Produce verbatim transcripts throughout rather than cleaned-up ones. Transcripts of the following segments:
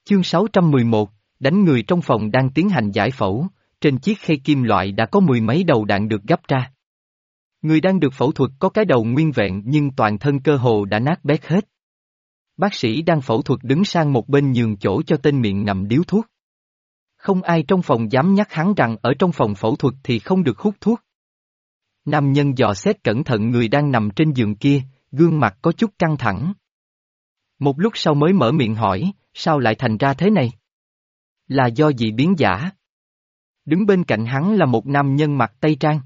Chương sáu trăm mười một, đánh người trong phòng đang tiến hành giải phẫu, trên chiếc khay kim loại đã có mười mấy đầu đạn được gắp ra. Người đang được phẫu thuật có cái đầu nguyên vẹn nhưng toàn thân cơ hồ đã nát bét hết. Bác sĩ đang phẫu thuật đứng sang một bên nhường chỗ cho tên miệng ngậm điếu thuốc. Không ai trong phòng dám nhắc hắn rằng ở trong phòng phẫu thuật thì không được hút thuốc. Nam nhân dò xét cẩn thận người đang nằm trên giường kia, gương mặt có chút căng thẳng. Một lúc sau mới mở miệng hỏi, sao lại thành ra thế này? Là do dị biến giả. Đứng bên cạnh hắn là một nam nhân mặc tây trang.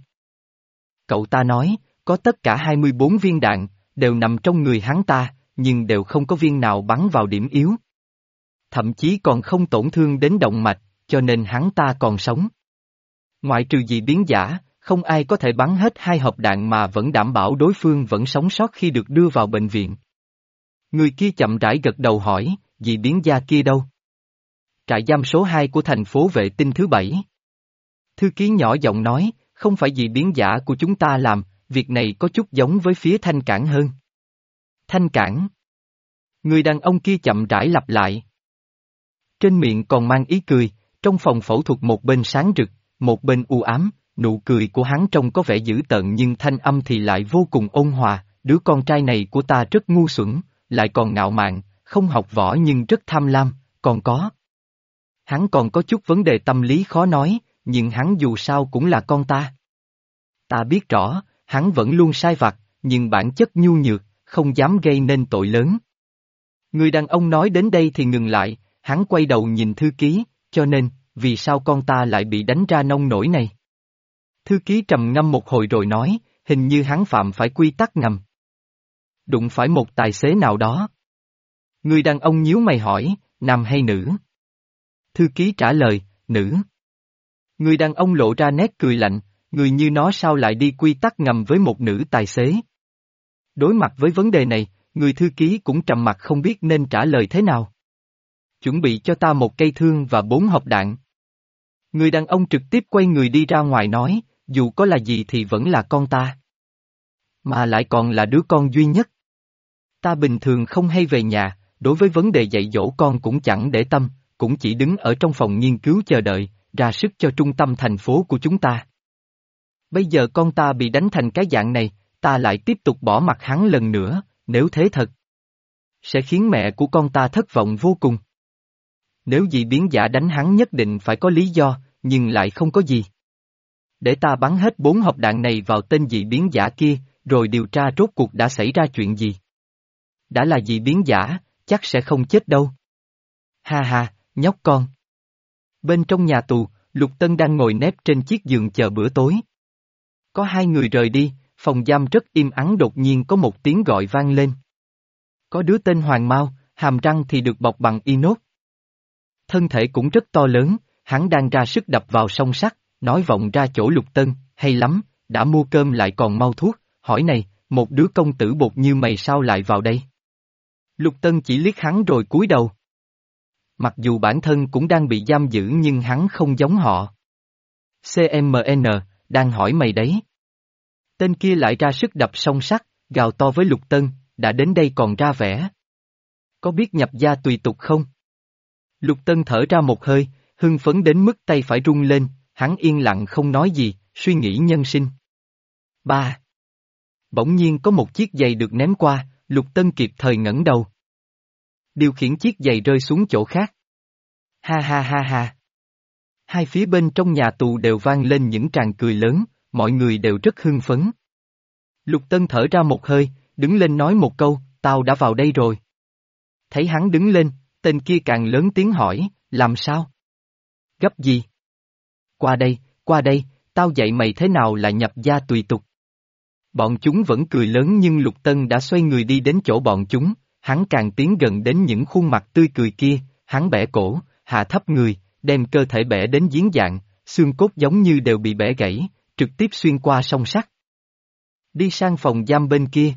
Cậu ta nói, có tất cả hai mươi bốn viên đạn, đều nằm trong người hắn ta, nhưng đều không có viên nào bắn vào điểm yếu. Thậm chí còn không tổn thương đến động mạch, cho nên hắn ta còn sống. Ngoại trừ dị biến giả, không ai có thể bắn hết hai hộp đạn mà vẫn đảm bảo đối phương vẫn sống sót khi được đưa vào bệnh viện. Người kia chậm rãi gật đầu hỏi, dị biến gia kia đâu? Trại giam số hai của thành phố vệ tinh thứ bảy. Thư ký nhỏ giọng nói, không phải dị biến giả của chúng ta làm, việc này có chút giống với phía Thanh Cảng hơn. Thanh Cảng. Người đàn ông kia chậm rãi lặp lại. Trên miệng còn mang ý cười, trong phòng phẫu thuật một bên sáng rực, một bên u ám, nụ cười của hắn trông có vẻ dữ tợn nhưng thanh âm thì lại vô cùng ôn hòa, đứa con trai này của ta rất ngu xuẩn, lại còn ngạo mạn, không học võ nhưng rất tham lam, còn có. Hắn còn có chút vấn đề tâm lý khó nói, nhưng hắn dù sao cũng là con ta. Ta biết rõ, hắn vẫn luôn sai vặt, nhưng bản chất nhu nhược, không dám gây nên tội lớn. Người đàn ông nói đến đây thì ngừng lại, hắn quay đầu nhìn thư ký, cho nên, vì sao con ta lại bị đánh ra nông nổi này? Thư ký trầm ngâm một hồi rồi nói, hình như hắn phạm phải quy tắc ngầm. Đụng phải một tài xế nào đó. Người đàn ông nhíu mày hỏi, nam hay nữ? Thư ký trả lời, nữ. Người đàn ông lộ ra nét cười lạnh, người như nó sao lại đi quy tắc ngầm với một nữ tài xế? Đối mặt với vấn đề này, người thư ký cũng trầm mặc không biết nên trả lời thế nào. Chuẩn bị cho ta một cây thương và bốn hộp đạn. Người đàn ông trực tiếp quay người đi ra ngoài nói, dù có là gì thì vẫn là con ta. Mà lại còn là đứa con duy nhất. Ta bình thường không hay về nhà, đối với vấn đề dạy dỗ con cũng chẳng để tâm, cũng chỉ đứng ở trong phòng nghiên cứu chờ đợi, ra sức cho trung tâm thành phố của chúng ta. Bây giờ con ta bị đánh thành cái dạng này, ta lại tiếp tục bỏ mặc hắn lần nữa, nếu thế thật, sẽ khiến mẹ của con ta thất vọng vô cùng. Nếu dị biến giả đánh hắn nhất định phải có lý do, nhưng lại không có gì. Để ta bắn hết bốn hộp đạn này vào tên dị biến giả kia, rồi điều tra rốt cuộc đã xảy ra chuyện gì. Đã là dị biến giả, chắc sẽ không chết đâu. Ha ha, nhóc con. Bên trong nhà tù, Lục Tân đang ngồi nép trên chiếc giường chờ bữa tối. Có hai người rời đi, phòng giam rất im ắng đột nhiên có một tiếng gọi vang lên. Có đứa tên Hoàng Mao, hàm răng thì được bọc bằng inox. Thân thể cũng rất to lớn, hắn đang ra sức đập vào song sắt, nói vọng ra chỗ Lục Tân, hay lắm, đã mua cơm lại còn mau thuốc, hỏi này, một đứa công tử bột như mày sao lại vào đây? Lục Tân chỉ liếc hắn rồi cúi đầu. Mặc dù bản thân cũng đang bị giam giữ nhưng hắn không giống họ. xê em en, đang hỏi mày đấy. Tên kia lại ra sức đập song sắt, gào to với Lục Tân, đã đến đây còn ra vẻ. Có biết nhập gia tùy tục không? Lục Tân thở ra một hơi, hưng phấn đến mức tay phải rung lên, hắn yên lặng không nói gì, suy nghĩ nhân sinh. Ba. Bỗng nhiên có một chiếc giày được ném qua, Lục Tân kịp thời ngẩng đầu. Điều khiển chiếc giày rơi xuống chỗ khác. Ha ha ha ha. Hai phía bên trong nhà tù đều vang lên những tràng cười lớn, mọi người đều rất hưng phấn. Lục Tân thở ra một hơi, đứng lên nói một câu, tao đã vào đây rồi. Thấy hắn đứng lên, tên kia càng lớn tiếng hỏi, làm sao? Gấp gì? Qua đây, qua đây, tao dạy mày thế nào là nhập gia tùy tục. Bọn chúng vẫn cười lớn nhưng Lục Tân đã xoay người đi đến chỗ bọn chúng, hắn càng tiến gần đến những khuôn mặt tươi cười kia, hắn bẻ cổ, hạ thấp người, đem cơ thể bẻ đến giếng dạng, xương cốt giống như đều bị bẻ gãy, trực tiếp xuyên qua song sắt. Đi sang phòng giam bên kia.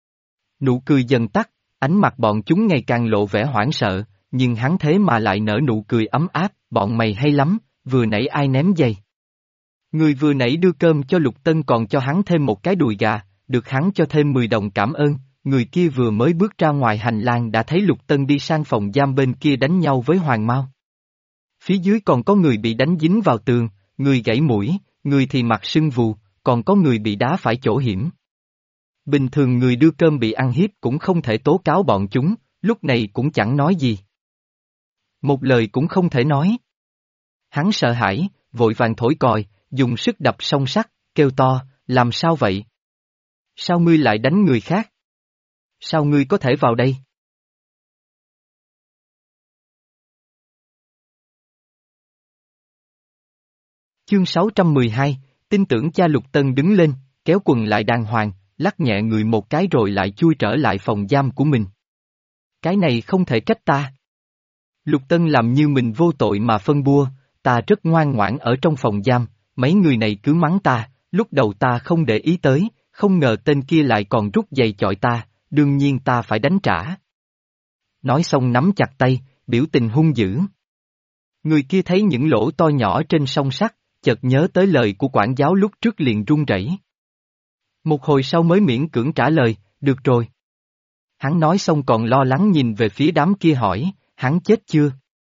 Nụ cười dần tắt, ánh mặt bọn chúng ngày càng lộ vẻ hoảng sợ, nhưng hắn thế mà lại nở nụ cười ấm áp, bọn mày hay lắm, vừa nãy ai ném giày. Người vừa nãy đưa cơm cho Lục Tân còn cho hắn thêm một cái đùi gà, được hắn cho thêm mười đồng cảm ơn, người kia vừa mới bước ra ngoài hành lang đã thấy Lục Tân đi sang phòng giam bên kia đánh nhau với Hoàng Mao. Phía dưới còn có người bị đánh dính vào tường, người gãy mũi, người thì mặt sưng vù, còn có người bị đá phải chỗ hiểm. Bình thường người đưa cơm bị ăn hiếp cũng không thể tố cáo bọn chúng, lúc này cũng chẳng nói gì. Một lời cũng không thể nói. Hắn sợ hãi, vội vàng thổi còi, dùng sức đập song sắt, kêu to, làm sao vậy? Sao ngươi lại đánh người khác? Sao ngươi có thể vào đây? Chương sáu trăm mười hai, tin tưởng cha. Lục Tân đứng lên, kéo quần lại đàng hoàng, lắc nhẹ người một cái rồi lại chui trở lại phòng giam của mình. Cái này không thể trách ta. Lục Tân làm như mình vô tội mà phân bua, ta rất ngoan ngoãn ở trong phòng giam, mấy người này cứ mắng ta, lúc đầu ta không để ý tới, không ngờ tên kia lại còn rút giày chọi ta, đương nhiên ta phải đánh trả. Nói xong nắm chặt tay, biểu tình hung dữ. Người kia thấy những lỗ to nhỏ trên song sắt, chợt nhớ tới lời của quản giáo lúc trước liền run rẩy. Một hồi sau mới miễn cưỡng trả lời, được rồi. Hắn nói xong còn lo lắng nhìn về phía đám kia hỏi, hắn chết chưa?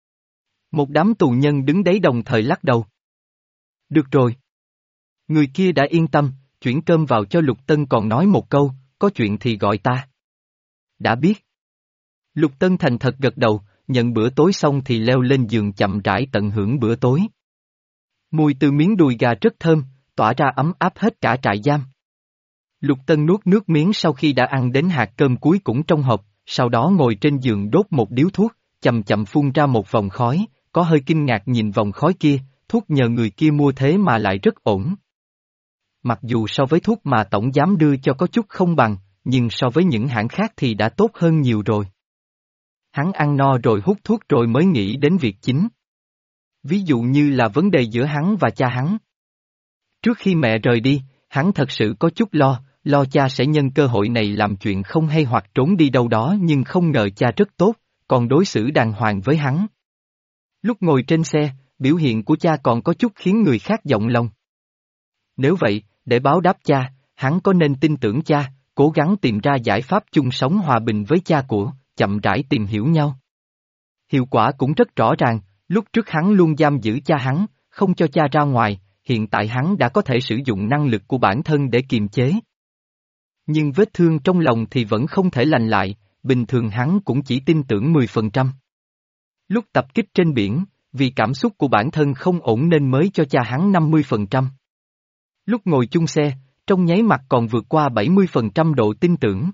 Một đám tù nhân đứng đấy đồng thời lắc đầu. Được rồi. Người kia đã yên tâm, chuyển cơm vào cho Lục Tân còn nói một câu, có chuyện thì gọi ta. Đã biết. Lục Tân thành thật gật đầu, nhận bữa tối xong thì leo lên giường chậm rãi tận hưởng bữa tối. Mùi từ miếng đùi gà rất thơm, tỏa ra ấm áp hết cả trại giam. Lục Tân nuốt nước miếng sau khi đã ăn đến hạt cơm cuối cũng trong hộp, sau đó ngồi trên giường đốt một điếu thuốc, chậm chậm phun ra một vòng khói, có hơi kinh ngạc nhìn vòng khói kia, thuốc nhờ người kia mua thế mà lại rất ổn. Mặc dù so với thuốc mà tổng giám đưa cho có chút không bằng, nhưng so với những hãng khác thì đã tốt hơn nhiều rồi. Hắn ăn no rồi hút thuốc rồi mới nghĩ đến việc chính. Ví dụ như là vấn đề giữa hắn và cha hắn. Trước khi mẹ rời đi, hắn thật sự có chút lo, lo cha sẽ nhân cơ hội này làm chuyện không hay hoặc trốn đi đâu đó, nhưng không ngờ cha rất tốt, còn đối xử đàng hoàng với hắn. Lúc ngồi trên xe, biểu hiện của cha còn có chút khiến người khác động lòng. Nếu vậy, để báo đáp cha, hắn có nên tin tưởng cha, cố gắng tìm ra giải pháp chung sống hòa bình với cha của, chậm rãi tìm hiểu nhau. Hiệu quả cũng rất rõ ràng, lúc trước hắn luôn giam giữ cha hắn, không cho cha ra ngoài, hiện tại hắn đã có thể sử dụng năng lực của bản thân để kiềm chế. Nhưng vết thương trong lòng thì vẫn không thể lành lại, bình thường hắn cũng chỉ tin tưởng mười phần trăm. Lúc tập kích trên biển, vì cảm xúc của bản thân không ổn nên mới cho cha hắn năm mươi phần trăm. Lúc ngồi chung xe, trong nháy mắt còn vượt qua bảy mươi phần trăm độ tin tưởng.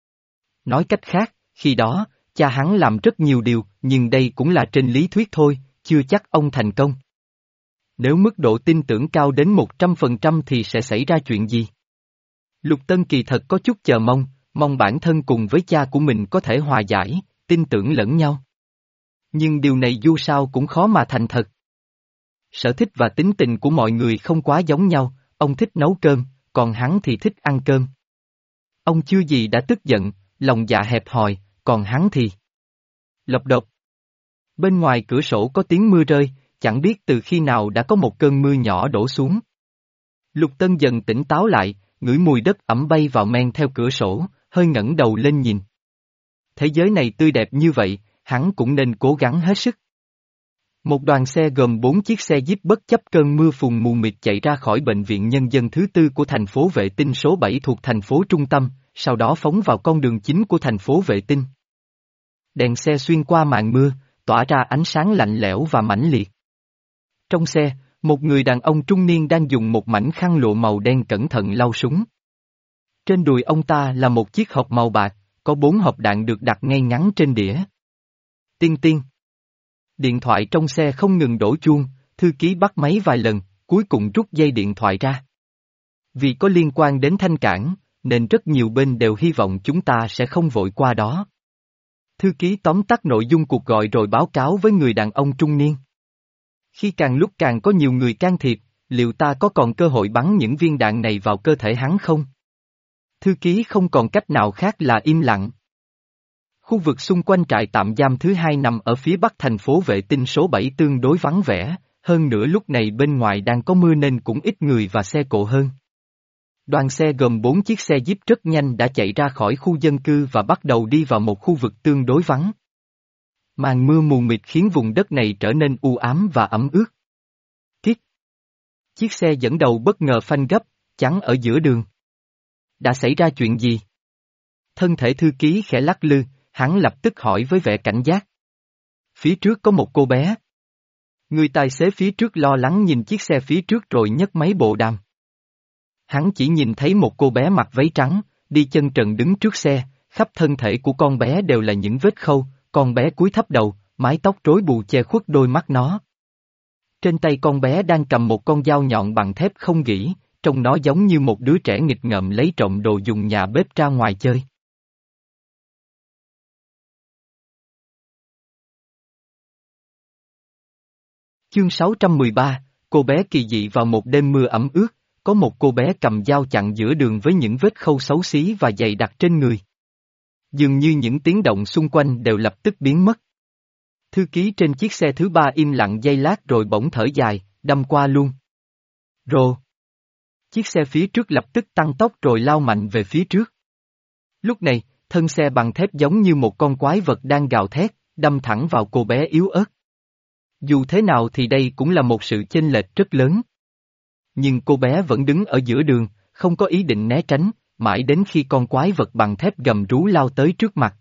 Nói cách khác, khi đó, cha hắn làm rất nhiều điều, nhưng đây cũng là trên lý thuyết thôi, chưa chắc ông thành công. Nếu mức độ tin tưởng cao đến một trăm phần trăm thì sẽ xảy ra chuyện gì? Lục Tân kỳ thật có chút chờ mong, mong bản thân cùng với cha của mình có thể hòa giải, tin tưởng lẫn nhau. Nhưng điều này dù sao cũng khó mà thành thật. Sở thích và tính tình của mọi người không quá giống nhau, ông thích nấu cơm, còn hắn thì thích ăn cơm. Ông chưa gì đã tức giận, lòng dạ hẹp hòi, còn hắn thì... Lộc độc. Bên ngoài cửa sổ có tiếng mưa rơi, chẳng biết từ khi nào đã có một cơn mưa nhỏ đổ xuống. Lục Tân dần tỉnh táo lại, ngửi mùi đất ẩm bay vào men theo cửa sổ, hơi ngẩng đầu lên nhìn. Thế giới này tươi đẹp như vậy, hắn cũng nên cố gắng hết sức. Một đoàn xe gồm bốn chiếc xe Jeep bất chấp cơn mưa phùn mù mịt chạy ra khỏi bệnh viện nhân dân thứ tư của thành phố Vệ Tinh số bảy thuộc thành phố trung tâm, sau đó phóng vào con đường chính của thành phố Vệ Tinh. Đèn xe xuyên qua màn mưa, tỏa ra ánh sáng lạnh lẽo và mãnh liệt. Trong xe, một người đàn ông trung niên đang dùng một mảnh khăn lụa màu đen cẩn thận lau súng. Trên đùi ông ta là một chiếc hộp màu bạc, có bốn hộp đạn được đặt ngay ngắn trên đĩa. Tiên tiên. Điện thoại trong xe không ngừng đổ chuông, thư ký bắt máy vài lần, cuối cùng rút dây điện thoại ra. Vì có liên quan đến Thanh Cảng, nên rất nhiều bên đều hy vọng chúng ta sẽ không vội qua đó. Thư ký tóm tắt nội dung cuộc gọi rồi báo cáo với người đàn ông trung niên. Khi càng lúc càng có nhiều người can thiệp, liệu ta có còn cơ hội bắn những viên đạn này vào cơ thể hắn không? Thư ký không còn cách nào khác là im lặng. Khu vực xung quanh trại tạm giam thứ hai nằm ở phía bắc thành phố Vệ Tinh số bảy tương đối vắng vẻ, hơn nữa lúc này bên ngoài đang có mưa nên cũng ít người và xe cộ hơn. Đoàn xe gồm bốn chiếc xe Jeep rất nhanh đã chạy ra khỏi khu dân cư và bắt đầu đi vào một khu vực tương đối vắng. Màn mưa mù mịt khiến vùng đất này trở nên u ám và ẩm ướt. Kít. Chiếc xe dẫn đầu bất ngờ phanh gấp, chắn ở giữa đường. Đã xảy ra chuyện gì? Thân thể thư ký khẽ lắc lư, hắn lập tức hỏi với vẻ cảnh giác. Phía trước có một cô bé. Người tài xế phía trước lo lắng nhìn chiếc xe phía trước rồi nhấc máy bộ đàm. Hắn chỉ nhìn thấy một cô bé mặc váy trắng, đi chân trần đứng trước xe, khắp thân thể của con bé đều là những vết khâu, con bé cúi thấp đầu, mái tóc rối bù che khuất đôi mắt nó. Trên tay con bé đang cầm một con dao nhọn bằng thép không gỉ, trông nó giống như một đứa trẻ nghịch ngợm lấy trộm đồ dùng nhà bếp ra ngoài chơi. Chương sáu trăm mười ba, cô bé kỳ dị vào một đêm mưa ẩm ướt, có một cô bé cầm dao chặn giữa đường với những vết khâu xấu xí và dày đặc trên người. Dường như những tiếng động xung quanh đều lập tức biến mất. Thư ký trên chiếc xe thứ ba im lặng giây lát rồi bỗng thở dài, đâm qua luôn. Rồ. Chiếc xe phía trước lập tức tăng tốc rồi lao mạnh về phía trước. Lúc này, thân xe bằng thép giống như một con quái vật đang gào thét, đâm thẳng vào cô bé yếu ớt. Dù thế nào thì đây cũng là một sự chênh lệch rất lớn. Nhưng cô bé vẫn đứng ở giữa đường, không có ý định né tránh, mãi đến khi con quái vật bằng thép gầm rú lao tới trước mặt.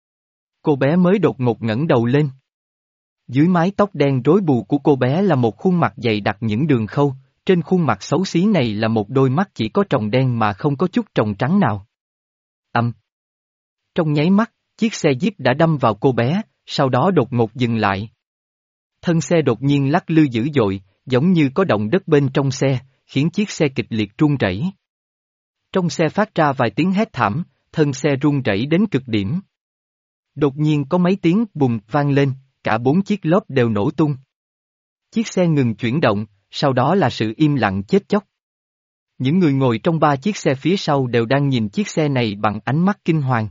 Cô bé mới đột ngột ngẩng đầu lên. Dưới mái tóc đen rối bù của cô bé là một khuôn mặt dày đặc những đường khâu, trên khuôn mặt xấu xí này là một đôi mắt chỉ có tròng đen mà không có chút tròng trắng nào. Âm. Trong nháy mắt, chiếc xe Jeep đã đâm vào cô bé, sau đó đột ngột dừng lại. Thân xe đột nhiên lắc lư dữ dội, giống như có động đất bên trong xe, khiến chiếc xe kịch liệt rung rẩy. Trong xe phát ra vài tiếng hét thảm, thân xe rung rẩy đến cực điểm. Đột nhiên có mấy tiếng bùm vang lên, cả bốn chiếc lốp đều nổ tung. Chiếc xe ngừng chuyển động, sau đó là sự im lặng chết chóc. Những người ngồi trong ba chiếc xe phía sau đều đang nhìn chiếc xe này bằng ánh mắt kinh hoàng.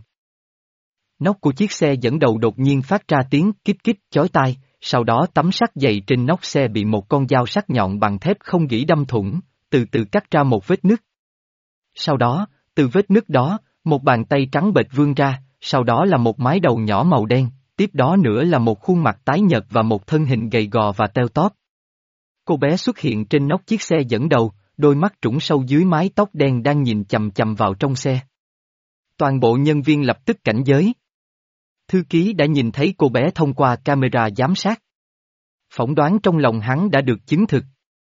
Nóc của chiếc xe dẫn đầu đột nhiên phát ra tiếng kít kít chói tai, sau đó tấm sắt dày trên nóc xe bị một con dao sắc nhọn bằng thép không gỉ đâm thủng, từ từ cắt ra một vết nứt. Sau đó, từ vết nứt đó, một bàn tay trắng bệch vươn ra, sau đó là một mái đầu nhỏ màu đen, tiếp đó nữa là một khuôn mặt tái nhợt và một thân hình gầy gò và teo tóp. Cô bé xuất hiện trên nóc chiếc xe dẫn đầu, đôi mắt trũng sâu dưới mái tóc đen đang nhìn chằm chằm vào trong xe. Toàn bộ nhân viên lập tức cảnh giới. Thư ký đã nhìn thấy cô bé thông qua camera giám sát. Phỏng đoán trong lòng hắn đã được chứng thực.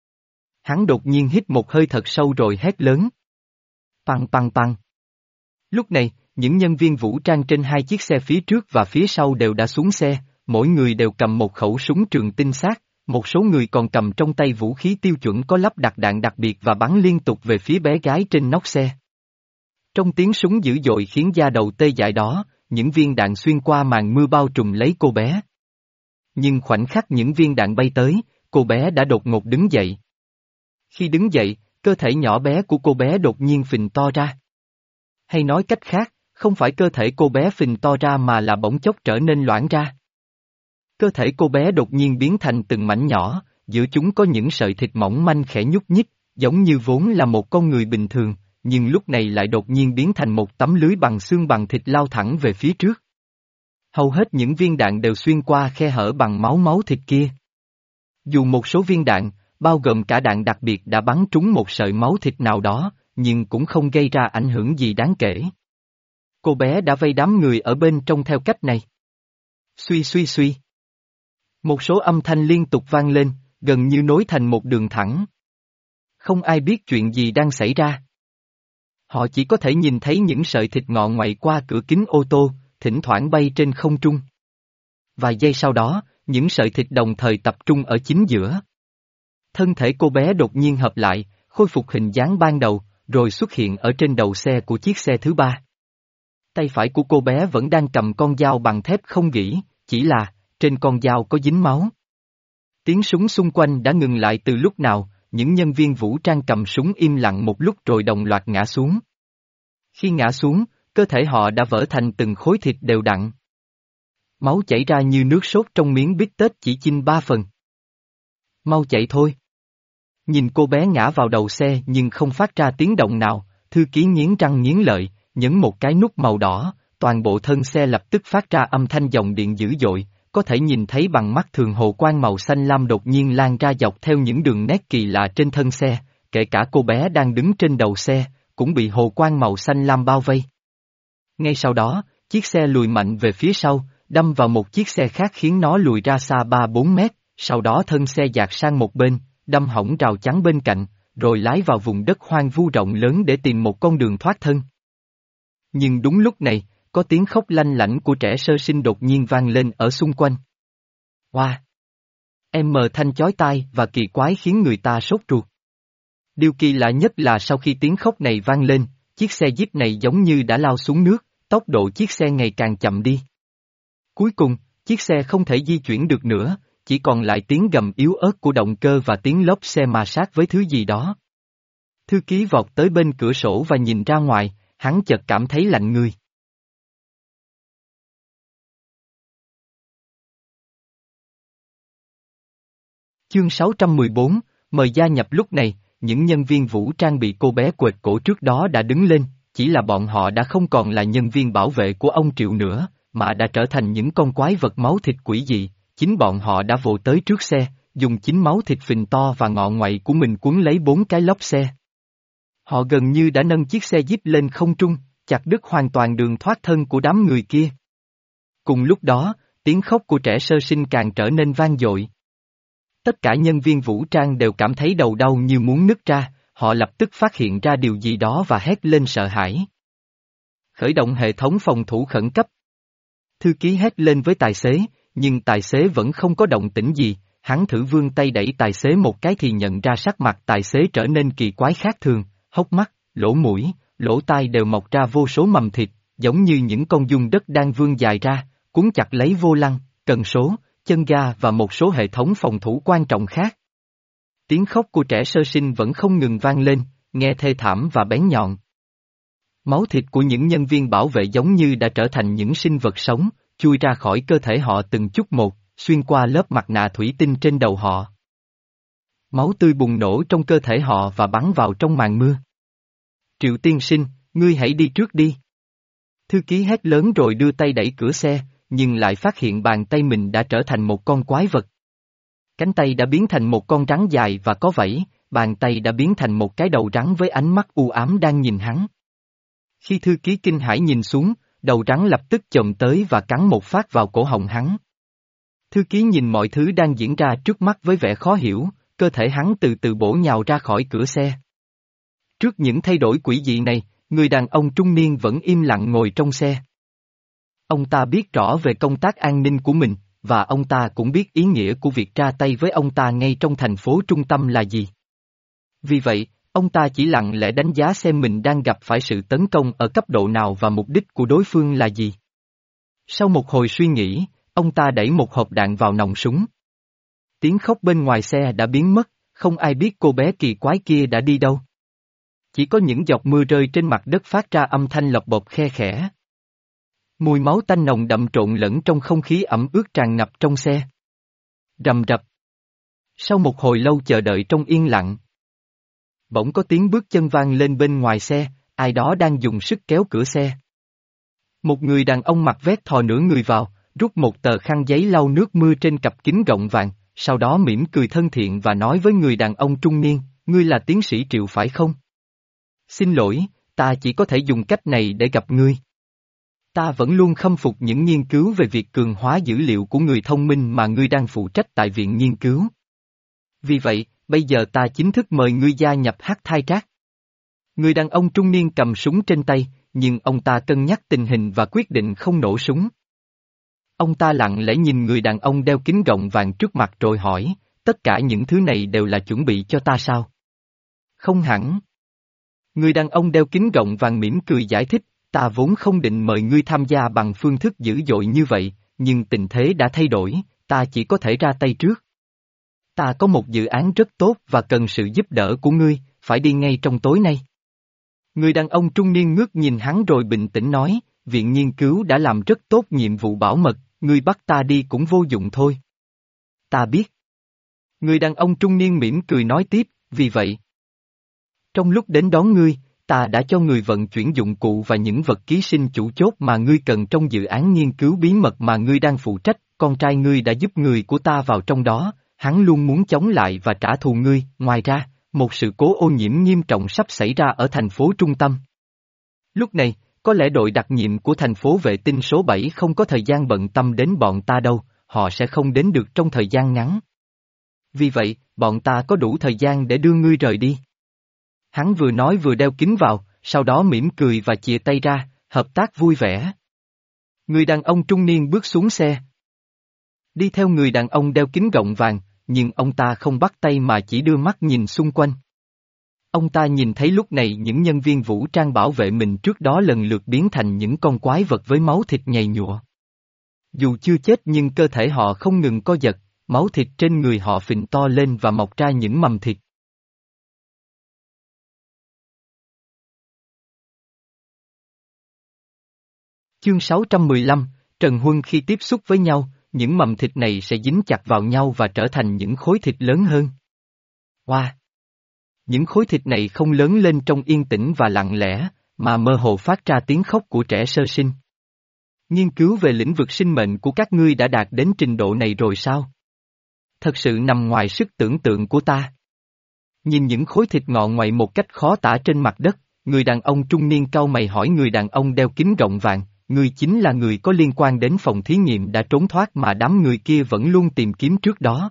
Hắn đột nhiên hít một hơi thật sâu rồi hét lớn. Păng păng păng. Lúc này, những nhân viên vũ trang trên hai chiếc xe phía trước và phía sau đều đã xuống xe, mỗi người đều cầm một khẩu súng trường tinh xác, một số người còn cầm trong tay vũ khí tiêu chuẩn có lắp đặt đạn đặc biệt và bắn liên tục về phía bé gái trên nóc xe. Trong tiếng súng dữ dội khiến da đầu tê dại đó, những viên đạn xuyên qua màn mưa bao trùm lấy cô bé. Nhưng khoảnh khắc những viên đạn bay tới, cô bé đã đột ngột đứng dậy. Khi đứng dậy, cơ thể nhỏ bé của cô bé đột nhiên phình to ra. Hay nói cách khác, không phải cơ thể cô bé phình to ra mà là bỗng chốc trở nên loãng ra. Cơ thể cô bé đột nhiên biến thành từng mảnh nhỏ, giữa chúng có những sợi thịt mỏng manh khẽ nhúc nhích, giống như vốn là một con người bình thường, nhưng lúc này lại đột nhiên biến thành một tấm lưới bằng xương bằng thịt lao thẳng về phía trước. Hầu hết những viên đạn đều xuyên qua khe hở bằng máu máu thịt kia. Dù một số viên đạn, bao gồm cả đạn đặc biệt đã bắn trúng một sợi máu thịt nào đó, nhưng cũng không gây ra ảnh hưởng gì đáng kể. Cô bé đã vây đám người ở bên trong theo cách này. Suy suy suy. Một số âm thanh liên tục vang lên, gần như nối thành một đường thẳng. Không ai biết chuyện gì đang xảy ra. Họ chỉ có thể nhìn thấy những sợi thịt ngọ ngoại qua cửa kính ô tô, thỉnh thoảng bay trên không trung. Vài giây sau đó, những sợi thịt đồng thời tập trung ở chính giữa. Thân thể cô bé đột nhiên hợp lại, khôi phục hình dáng ban đầu, rồi xuất hiện ở trên đầu xe của chiếc xe thứ ba. Tay phải của cô bé vẫn đang cầm con dao bằng thép không gỉ, chỉ là, trên con dao có dính máu. Tiếng súng xung quanh đã ngừng lại từ lúc nào, những nhân viên vũ trang cầm súng im lặng một lúc rồi đồng loạt ngã xuống. Khi ngã xuống, cơ thể họ đã vỡ thành từng khối thịt đều đặn. Máu chảy ra như nước sốt trong miếng bít tết chỉ chinh ba phần. Mau chạy thôi. Nhìn cô bé ngã vào đầu xe nhưng không phát ra tiếng động nào, Thư ký nghiến răng nghiến lợi, nhấn một cái nút màu đỏ, toàn bộ thân xe lập tức phát ra âm thanh dòng điện dữ dội, có thể nhìn thấy bằng mắt thường hồ quang màu xanh lam đột nhiên lan ra dọc theo những đường nét kỳ lạ trên thân xe, kể cả cô bé đang đứng trên đầu xe, cũng bị hồ quang màu xanh lam bao vây. Ngay sau đó, chiếc xe lùi mạnh về phía sau, đâm vào một chiếc xe khác khiến nó lùi ra xa ba bốn mét, sau đó thân xe dạt sang một bên, đâm hỏng rào chắn bên cạnh, rồi lái vào vùng đất hoang vu rộng lớn để tìm một con đường thoát thân. Nhưng đúng lúc này, có tiếng khóc lanh lảnh của trẻ sơ sinh đột nhiên vang lên ở xung quanh. Hoa! Em mờ thanh chói tai và kỳ quái khiến người ta sốt ruột. Điều kỳ lạ nhất là sau khi tiếng khóc này vang lên, chiếc xe Jeep này giống như đã lao xuống nước, tốc độ chiếc xe ngày càng chậm đi. Cuối cùng, chiếc xe không thể di chuyển được nữa, chỉ còn lại tiếng gầm yếu ớt của động cơ và tiếng lốp xe ma sát với thứ gì đó. Thư ký vọt tới bên cửa sổ và nhìn ra ngoài, hắn chợt cảm thấy lạnh người. Chương sáu trăm mười bốn, mời gia nhập. Lúc này, những nhân viên vũ trang bị cô bé quệt cổ trước đó đã đứng lên, chỉ là bọn họ đã không còn là nhân viên bảo vệ của ông Triệu nữa, mà đã trở thành những con quái vật máu thịt quỷ dị. Chính bọn họ đã vồ tới trước xe, dùng chính máu thịt phình to và ngọ ngoại của mình quấn lấy bốn cái lốp xe. Họ gần như đã nâng chiếc xe Jeep lên không trung, chặt đứt hoàn toàn đường thoát thân của đám người kia. Cùng lúc đó, tiếng khóc của trẻ sơ sinh càng trở nên vang dội. Tất cả nhân viên vũ trang đều cảm thấy đầu đau như muốn nứt ra, họ lập tức phát hiện ra điều gì đó và hét lên sợ hãi. Khởi động hệ thống phòng thủ khẩn cấp. Thư ký hét lên với tài xế, nhưng tài xế vẫn không có động tĩnh gì, hắn thử vươn tay đẩy tài xế một cái thì nhận ra sắc mặt tài xế trở nên kỳ quái khác thường, hốc mắt, lỗ mũi, lỗ tai đều mọc ra vô số mầm thịt, giống như những con giun đất đang vươn dài ra, cuốn chặt lấy vô lăng, cần số, chân ga và một số hệ thống phòng thủ quan trọng khác. Tiếng khóc của trẻ sơ sinh vẫn không ngừng vang lên, nghe thê thảm và bén nhọn. Máu thịt của những nhân viên bảo vệ giống như đã trở thành những sinh vật sống, chui ra khỏi cơ thể họ từng chút một, xuyên qua lớp mặt nạ thủy tinh trên đầu họ. Máu tươi bùng nổ trong cơ thể họ và bắn vào trong màn mưa. Triệu tiên sinh, ngươi hãy đi trước đi. Thư ký hét lớn rồi đưa tay đẩy cửa xe, nhưng lại phát hiện bàn tay mình đã trở thành một con quái vật. Cánh tay đã biến thành một con rắn dài và có vảy, bàn tay đã biến thành một cái đầu rắn với ánh mắt u ám đang nhìn hắn. Khi thư ký kinh hãi nhìn xuống, đầu rắn lập tức chồm tới và cắn một phát vào cổ họng hắn. Thư ký nhìn mọi thứ đang diễn ra trước mắt với vẻ khó hiểu, cơ thể hắn từ từ bổ nhào ra khỏi cửa xe. Trước những thay đổi quỷ dị này, người đàn ông trung niên vẫn im lặng ngồi trong xe. Ông ta biết rõ về công tác an ninh của mình, và ông ta cũng biết ý nghĩa của việc ra tay với ông ta ngay trong thành phố trung tâm là gì. Vì vậy, ông ta chỉ lặng lẽ đánh giá xem mình đang gặp phải sự tấn công ở cấp độ nào và mục đích của đối phương là gì. Sau một hồi suy nghĩ, ông ta đẩy một hộp đạn vào nòng súng. Tiếng khóc bên ngoài xe đã biến mất, không ai biết cô bé kỳ quái kia đã đi đâu. Chỉ có những giọt mưa rơi trên mặt đất phát ra âm thanh lộc bộp khe khẽ. Mùi máu tanh nồng đậm trộn lẫn trong không khí ẩm ướt tràn ngập trong xe. Rầm rập. Sau một hồi lâu chờ đợi trong yên lặng, bỗng có tiếng bước chân vang lên bên ngoài xe, ai đó đang dùng sức kéo cửa xe. Một người đàn ông mặc vest thò nửa người vào, rút một tờ khăn giấy lau nước mưa trên cặp kính gọng vàng, sau đó mỉm cười thân thiện và nói với người đàn ông trung niên, ngươi là tiến sĩ Triệu phải không? Xin lỗi, ta chỉ có thể dùng cách này để gặp ngươi. Ta vẫn luôn khâm phục những nghiên cứu về việc cường hóa dữ liệu của người thông minh mà ngươi đang phụ trách tại viện nghiên cứu. Vì vậy, bây giờ ta chính thức mời ngươi gia nhập Hắc Thai Trác. Người đàn ông trung niên cầm súng trên tay, nhưng ông ta cân nhắc tình hình và quyết định không nổ súng. Ông ta lặng lẽ nhìn người đàn ông đeo kính gọng vàng trước mặt rồi hỏi, tất cả những thứ này đều là chuẩn bị cho ta sao? Không hẳn. Người đàn ông đeo kính gọng vàng mỉm cười giải thích, ta vốn không định mời ngươi tham gia bằng phương thức dữ dội như vậy, nhưng tình thế đã thay đổi, ta chỉ có thể ra tay trước. Ta có một dự án rất tốt và cần sự giúp đỡ của ngươi, phải đi ngay trong tối nay. Người đàn ông trung niên ngước nhìn hắn rồi bình tĩnh nói, viện nghiên cứu đã làm rất tốt nhiệm vụ bảo mật, ngươi bắt ta đi cũng vô dụng thôi. Ta biết. Người đàn ông trung niên mỉm cười nói tiếp, vì vậy. Trong lúc đến đón ngươi, ta đã cho người vận chuyển dụng cụ và những vật ký sinh chủ chốt mà ngươi cần trong dự án nghiên cứu bí mật mà ngươi đang phụ trách, con trai ngươi đã giúp người của ta vào trong đó, hắn luôn muốn chống lại và trả thù ngươi, ngoài ra, một sự cố ô nhiễm nghiêm trọng sắp xảy ra ở thành phố trung tâm. Lúc này, có lẽ đội đặc nhiệm của thành phố vệ tinh số bảy không có thời gian bận tâm đến bọn ta đâu, họ sẽ không đến được trong thời gian ngắn. Vì vậy, bọn ta có đủ thời gian để đưa ngươi rời đi. Hắn vừa nói vừa đeo kính vào, sau đó mỉm cười và chìa tay ra, hợp tác vui vẻ. Người đàn ông trung niên bước xuống xe. Đi theo người đàn ông đeo kính gọng vàng, nhưng ông ta không bắt tay mà chỉ đưa mắt nhìn xung quanh. Ông ta nhìn thấy lúc này những nhân viên vũ trang bảo vệ mình trước đó lần lượt biến thành những con quái vật với máu thịt nhầy nhụa. Dù chưa chết nhưng cơ thể họ không ngừng co giật, máu thịt trên người họ phình to lên và mọc ra những mầm thịt. Chương sáu trăm mười lăm, Trần Huân khi tiếp xúc với nhau, những mầm thịt này sẽ dính chặt vào nhau và trở thành những khối thịt lớn hơn. Wow! Những khối thịt này không lớn lên trong yên tĩnh và lặng lẽ, mà mơ hồ phát ra tiếng khóc của trẻ sơ sinh. Nghiên cứu về lĩnh vực sinh mệnh của các ngươi đã đạt đến trình độ này rồi sao? Thật sự nằm ngoài sức tưởng tượng của ta. Nhìn những khối thịt ngọ ngoại một cách khó tả trên mặt đất, người đàn ông trung niên cau mày hỏi người đàn ông đeo kính rộng vàng, ngươi chính là người có liên quan đến phòng thí nghiệm đã trốn thoát mà đám người kia vẫn luôn tìm kiếm trước đó.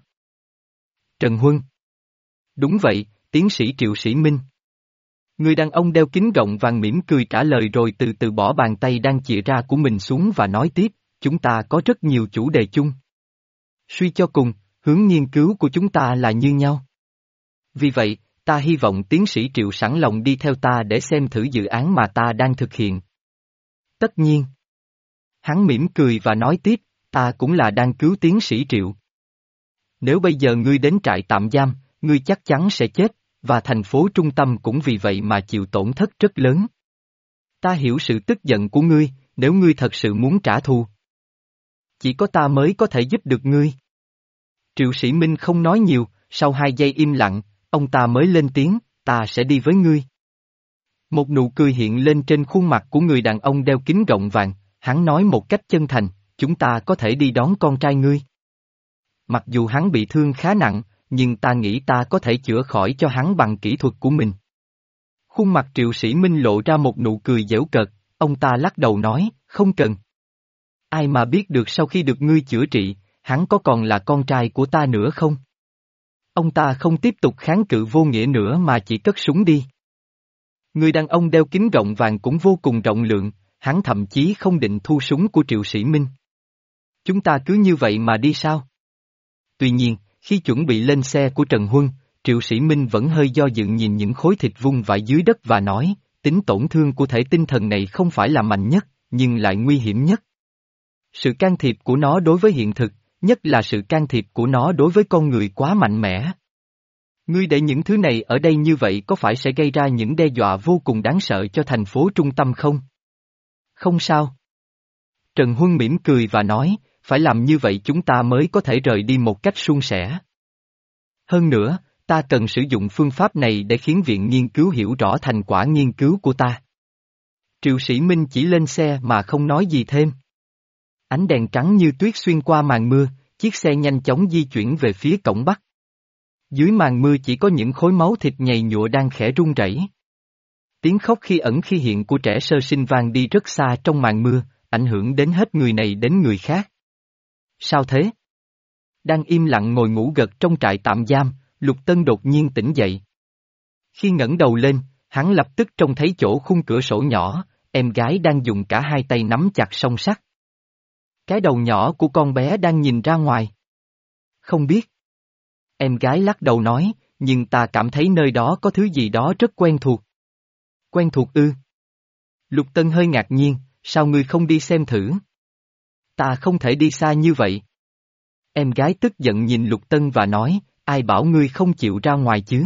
Trần Huân. Đúng vậy, tiến sĩ Triệu Sĩ Minh. Người đàn ông đeo kính rộng vàng mỉm cười trả lời rồi từ từ bỏ bàn tay đang chìa ra của mình xuống và nói tiếp, chúng ta có rất nhiều chủ đề chung. Suy cho cùng, hướng nghiên cứu của chúng ta là như nhau. Vì vậy, ta hy vọng tiến sĩ Triệu sẵn lòng đi theo ta để xem thử dự án mà ta đang thực hiện. Tất nhiên. Hắn mỉm cười và nói tiếp, ta cũng là đang cứu tiến sĩ Triệu. Nếu bây giờ ngươi đến trại tạm giam, ngươi chắc chắn sẽ chết, và thành phố trung tâm cũng vì vậy mà chịu tổn thất rất lớn. Ta hiểu sự tức giận của ngươi, nếu ngươi thật sự muốn trả thù. Chỉ có ta mới có thể giúp được ngươi. Triệu Sĩ Minh không nói nhiều, sau hai giây im lặng, ông ta mới lên tiếng, ta sẽ đi với ngươi. Một nụ cười hiện lên trên khuôn mặt của người đàn ông đeo kính rộng vàng, hắn nói một cách chân thành, chúng ta có thể đi đón con trai ngươi. Mặc dù hắn bị thương khá nặng, nhưng ta nghĩ ta có thể chữa khỏi cho hắn bằng kỹ thuật của mình. Khuôn mặt Triệu Sĩ Minh lộ ra một nụ cười giễu cợt, ông ta lắc đầu nói, không cần. Ai mà biết được sau khi được ngươi chữa trị, hắn có còn là con trai của ta nữa không? Ông ta không tiếp tục kháng cự vô nghĩa nữa mà chỉ cất súng đi. Người đàn ông đeo kính rộng vàng cũng vô cùng rộng lượng, hắn thậm chí không định thu súng của Triệu Sĩ Minh. Chúng ta cứ như vậy mà đi sao? Tuy nhiên, khi chuẩn bị lên xe của Trần Huân, Triệu Sĩ Minh vẫn hơi do dự nhìn những khối thịt vung vãi dưới đất và nói, tính tổn thương của thể tinh thần này không phải là mạnh nhất, nhưng lại nguy hiểm nhất. Sự can thiệp của nó đối với hiện thực, nhất là sự can thiệp của nó đối với con người quá mạnh mẽ. Ngươi để những thứ này ở đây như vậy có phải sẽ gây ra những đe dọa vô cùng đáng sợ cho thành phố trung tâm không? Không sao. Trần Huân mỉm cười và nói, phải làm như vậy chúng ta mới có thể rời đi một cách suôn sẻ. Hơn nữa, ta cần sử dụng phương pháp này để khiến viện nghiên cứu hiểu rõ thành quả nghiên cứu của ta. Triệu Sĩ Minh chỉ lên xe mà không nói gì thêm. Ánh đèn trắng như tuyết xuyên qua màn mưa, chiếc xe nhanh chóng di chuyển về phía cổng Bắc. Dưới màn mưa chỉ có những khối máu thịt nhầy nhụa đang khẽ run rẩy. Tiếng khóc khi ẩn khi hiện của trẻ sơ sinh vang đi rất xa trong màn mưa, ảnh hưởng đến hết người này đến người khác. Sao thế? Đang im lặng ngồi ngủ gật trong trại tạm giam, Lục Tân đột nhiên tỉnh dậy. Khi ngẩng đầu lên, hắn lập tức trông thấy chỗ khung cửa sổ nhỏ, em gái đang dùng cả hai tay nắm chặt song sắt. Cái đầu nhỏ của con bé đang nhìn ra ngoài. Không biết. Em gái lắc đầu nói, nhưng ta cảm thấy nơi đó có thứ gì đó rất quen thuộc. Quen thuộc ư? Lục Tân hơi ngạc nhiên, sao ngươi không đi xem thử? Ta không thể đi xa như vậy. Em gái tức giận nhìn Lục Tân và nói, ai bảo ngươi không chịu ra ngoài chứ?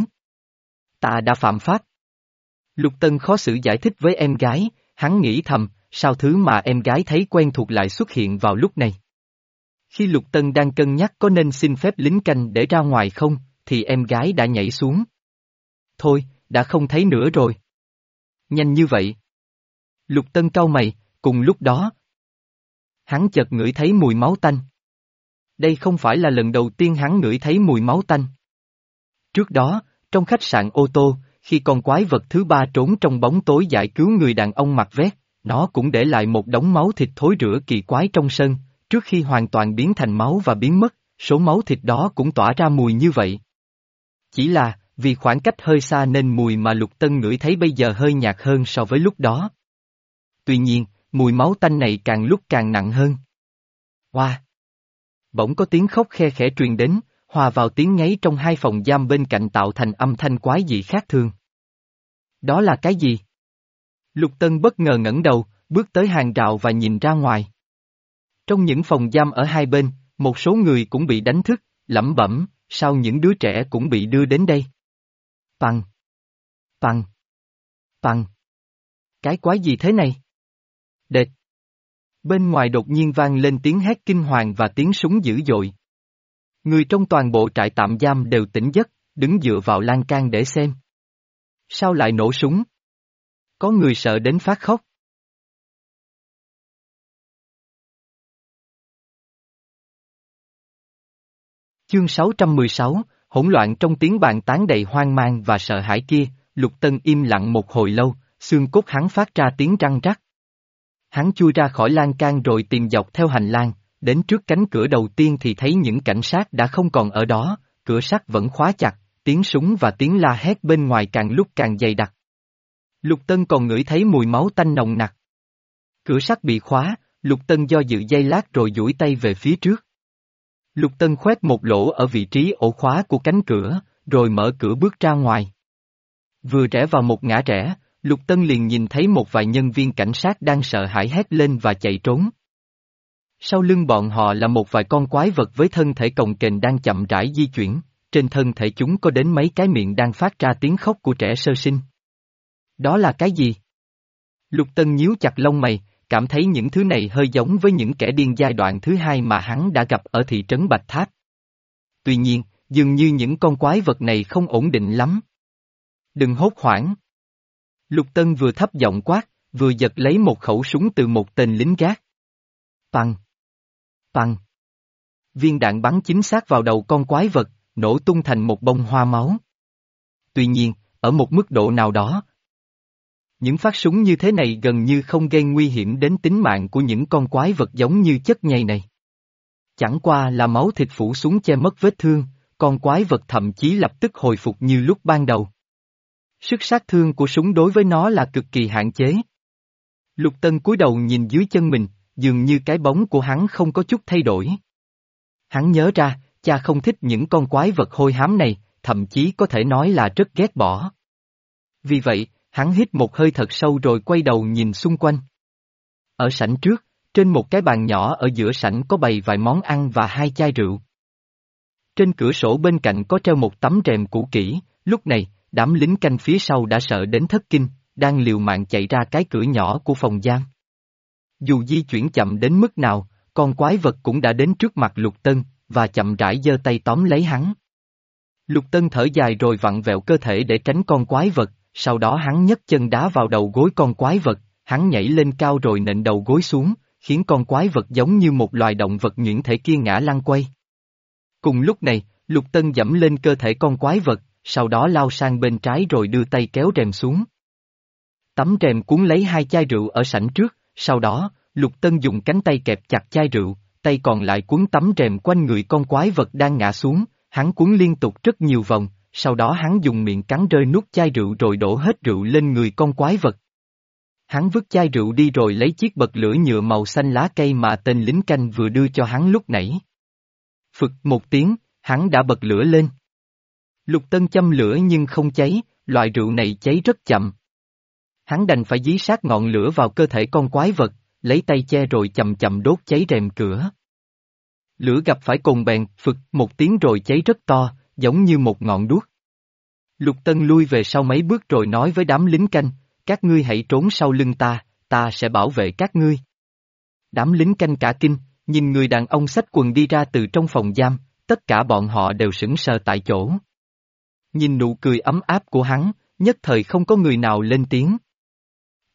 Ta đã phạm pháp. Lục Tân khó xử giải thích với em gái, hắn nghĩ thầm, sao thứ mà em gái thấy quen thuộc lại xuất hiện vào lúc này. Khi Lục Tân đang cân nhắc có nên xin phép lính canh để ra ngoài không, thì em gái đã nhảy xuống. Thôi, đã không thấy nữa rồi. Nhanh như vậy. Lục Tân cau mày, cùng lúc đó. Hắn chợt ngửi thấy mùi máu tanh. Đây không phải là lần đầu tiên hắn ngửi thấy mùi máu tanh. Trước đó, trong khách sạn ô tô, khi con quái vật thứ ba trốn trong bóng tối giải cứu người đàn ông mặc vest, nó cũng để lại một đống máu thịt thối rữa kỳ quái trong sân, trước khi hoàn toàn biến thành máu và biến mất, số máu thịt đó cũng tỏa ra mùi như vậy. Chỉ là, vì khoảng cách hơi xa nên mùi mà Lục Tân ngửi thấy bây giờ hơi nhạt hơn so với lúc đó. Tuy nhiên, mùi máu tanh này càng lúc càng nặng hơn. Hoa! Bỗng có tiếng khóc khe khẽ truyền đến, hòa vào tiếng ngáy trong hai phòng giam bên cạnh tạo thành âm thanh quái dị khác thường. Đó là cái gì? Lục Tân bất ngờ ngẩng đầu, bước tới hàng rào và nhìn ra ngoài. Trong những phòng giam ở hai bên, một số người cũng bị đánh thức, lẩm bẩm, sao những đứa trẻ cũng bị đưa đến đây? Pằng! Pằng! Pằng! Cái quái gì thế này? Đệt! Bên ngoài đột nhiên vang lên tiếng hét kinh hoàng và tiếng súng dữ dội. Người trong toàn bộ trại tạm giam đều tỉnh giấc, đứng dựa vào lan can để xem. Sao lại nổ súng? Có người sợ đến phát khóc. Chương sáu trăm mười sáu, hỗn loạn trong tiếng bàn tán đầy hoang mang và sợ hãi kia, Lục Tân im lặng một hồi lâu, xương cốt hắn phát ra tiếng răng rắc. Hắn chui ra khỏi lan can rồi tìm dọc theo hành lang, đến trước cánh cửa đầu tiên thì thấy những cảnh sát đã không còn ở đó, cửa sắt vẫn khóa chặt, tiếng súng và tiếng la hét bên ngoài càng lúc càng dày đặc. Lục Tân còn ngửi thấy mùi máu tanh nồng nặc. Cửa sắt bị khóa, Lục Tân do dự giây lát rồi duỗi tay về phía trước. Lục Tân khoét một lỗ ở vị trí ổ khóa của cánh cửa, rồi mở cửa bước ra ngoài. Vừa rẽ vào một ngã rẽ, Lục Tân liền nhìn thấy một vài nhân viên cảnh sát đang sợ hãi hét lên và chạy trốn. Sau lưng bọn họ là một vài con quái vật với thân thể cồng kềnh đang chậm rãi di chuyển, trên thân thể chúng có đến mấy cái miệng đang phát ra tiếng khóc của trẻ sơ sinh. Đó là cái gì? Lục Tân nhíu chặt lông mày, cảm thấy những thứ này hơi giống với những kẻ điên giai đoạn thứ hai mà hắn đã gặp ở thị trấn Bạch Tháp. Tuy nhiên, dường như những con quái vật này không ổn định lắm. Đừng hốt hoảng. Lục Tân vừa thấp giọng quát, vừa giật lấy một khẩu súng từ một tên lính gác. Pằng! Pằng! Viên đạn bắn chính xác vào đầu con quái vật, nổ tung thành một bông hoa máu. Tuy nhiên, ở một mức độ nào đó, những phát súng như thế này gần như không gây nguy hiểm đến tính mạng của những con quái vật giống như chất nhầy này. Chẳng qua là máu thịt phủ xuống che mất vết thương, con quái vật thậm chí lập tức hồi phục như lúc ban đầu. Sức sát thương của súng đối với nó là cực kỳ hạn chế. Lục Tân cúi đầu nhìn dưới chân mình, dường như cái bóng của hắn không có chút thay đổi. Hắn nhớ ra, cha không thích những con quái vật hôi hám này, thậm chí có thể nói là rất ghét bỏ. Vì vậy, hắn hít một hơi thật sâu rồi quay đầu nhìn xung quanh. Ở sảnh trước, trên một cái bàn nhỏ ở giữa sảnh có bày vài món ăn và hai chai rượu. Trên cửa sổ bên cạnh có treo một tấm rèm cũ kỹ, lúc này, đám lính canh phía sau đã sợ đến thất kinh, đang liều mạng chạy ra cái cửa nhỏ của phòng giam. Dù di chuyển chậm đến mức nào, con quái vật cũng đã đến trước mặt Lục Tân, và chậm rãi giơ tay tóm lấy hắn. Lục Tân thở dài rồi vặn vẹo cơ thể để tránh con quái vật, sau đó hắn nhấc chân đá vào đầu gối con quái vật, hắn nhảy lên cao rồi nện đầu gối xuống, khiến con quái vật giống như một loài động vật nhuyễn thể kia ngã lăn quay. Cùng lúc này, Lục Tân giẫm lên cơ thể con quái vật, sau đó lao sang bên trái rồi đưa tay kéo rèm xuống. Tấm rèm cuốn lấy hai chai rượu ở sảnh trước, sau đó, Lục Tân dùng cánh tay kẹp chặt chai rượu, tay còn lại cuốn tấm rèm quanh người con quái vật đang ngã xuống, hắn cuốn liên tục rất nhiều vòng, sau đó hắn dùng miệng cắn rơi nuốt chai rượu rồi đổ hết rượu lên người con quái vật. Hắn vứt chai rượu đi rồi lấy chiếc bật lửa nhựa màu xanh lá cây mà tên lính canh vừa đưa cho hắn lúc nãy. Phực một tiếng, hắn đã bật lửa lên. Lục Tân châm lửa nhưng không cháy, loại rượu này cháy rất chậm. Hắn đành phải dí sát ngọn lửa vào cơ thể con quái vật, lấy tay che rồi chậm chậm đốt cháy rèm cửa. Lửa gặp phải cồn bèn, phực một tiếng rồi cháy rất to, giống như một ngọn đuốc. Lục Tân lui về sau mấy bước rồi nói với đám lính canh, các ngươi hãy trốn sau lưng ta, ta sẽ bảo vệ các ngươi. Đám lính canh cả kinh, nhìn người đàn ông xách quần đi ra từ trong phòng giam, tất cả bọn họ đều sững sờ tại chỗ. Nhìn nụ cười ấm áp của hắn, nhất thời không có người nào lên tiếng.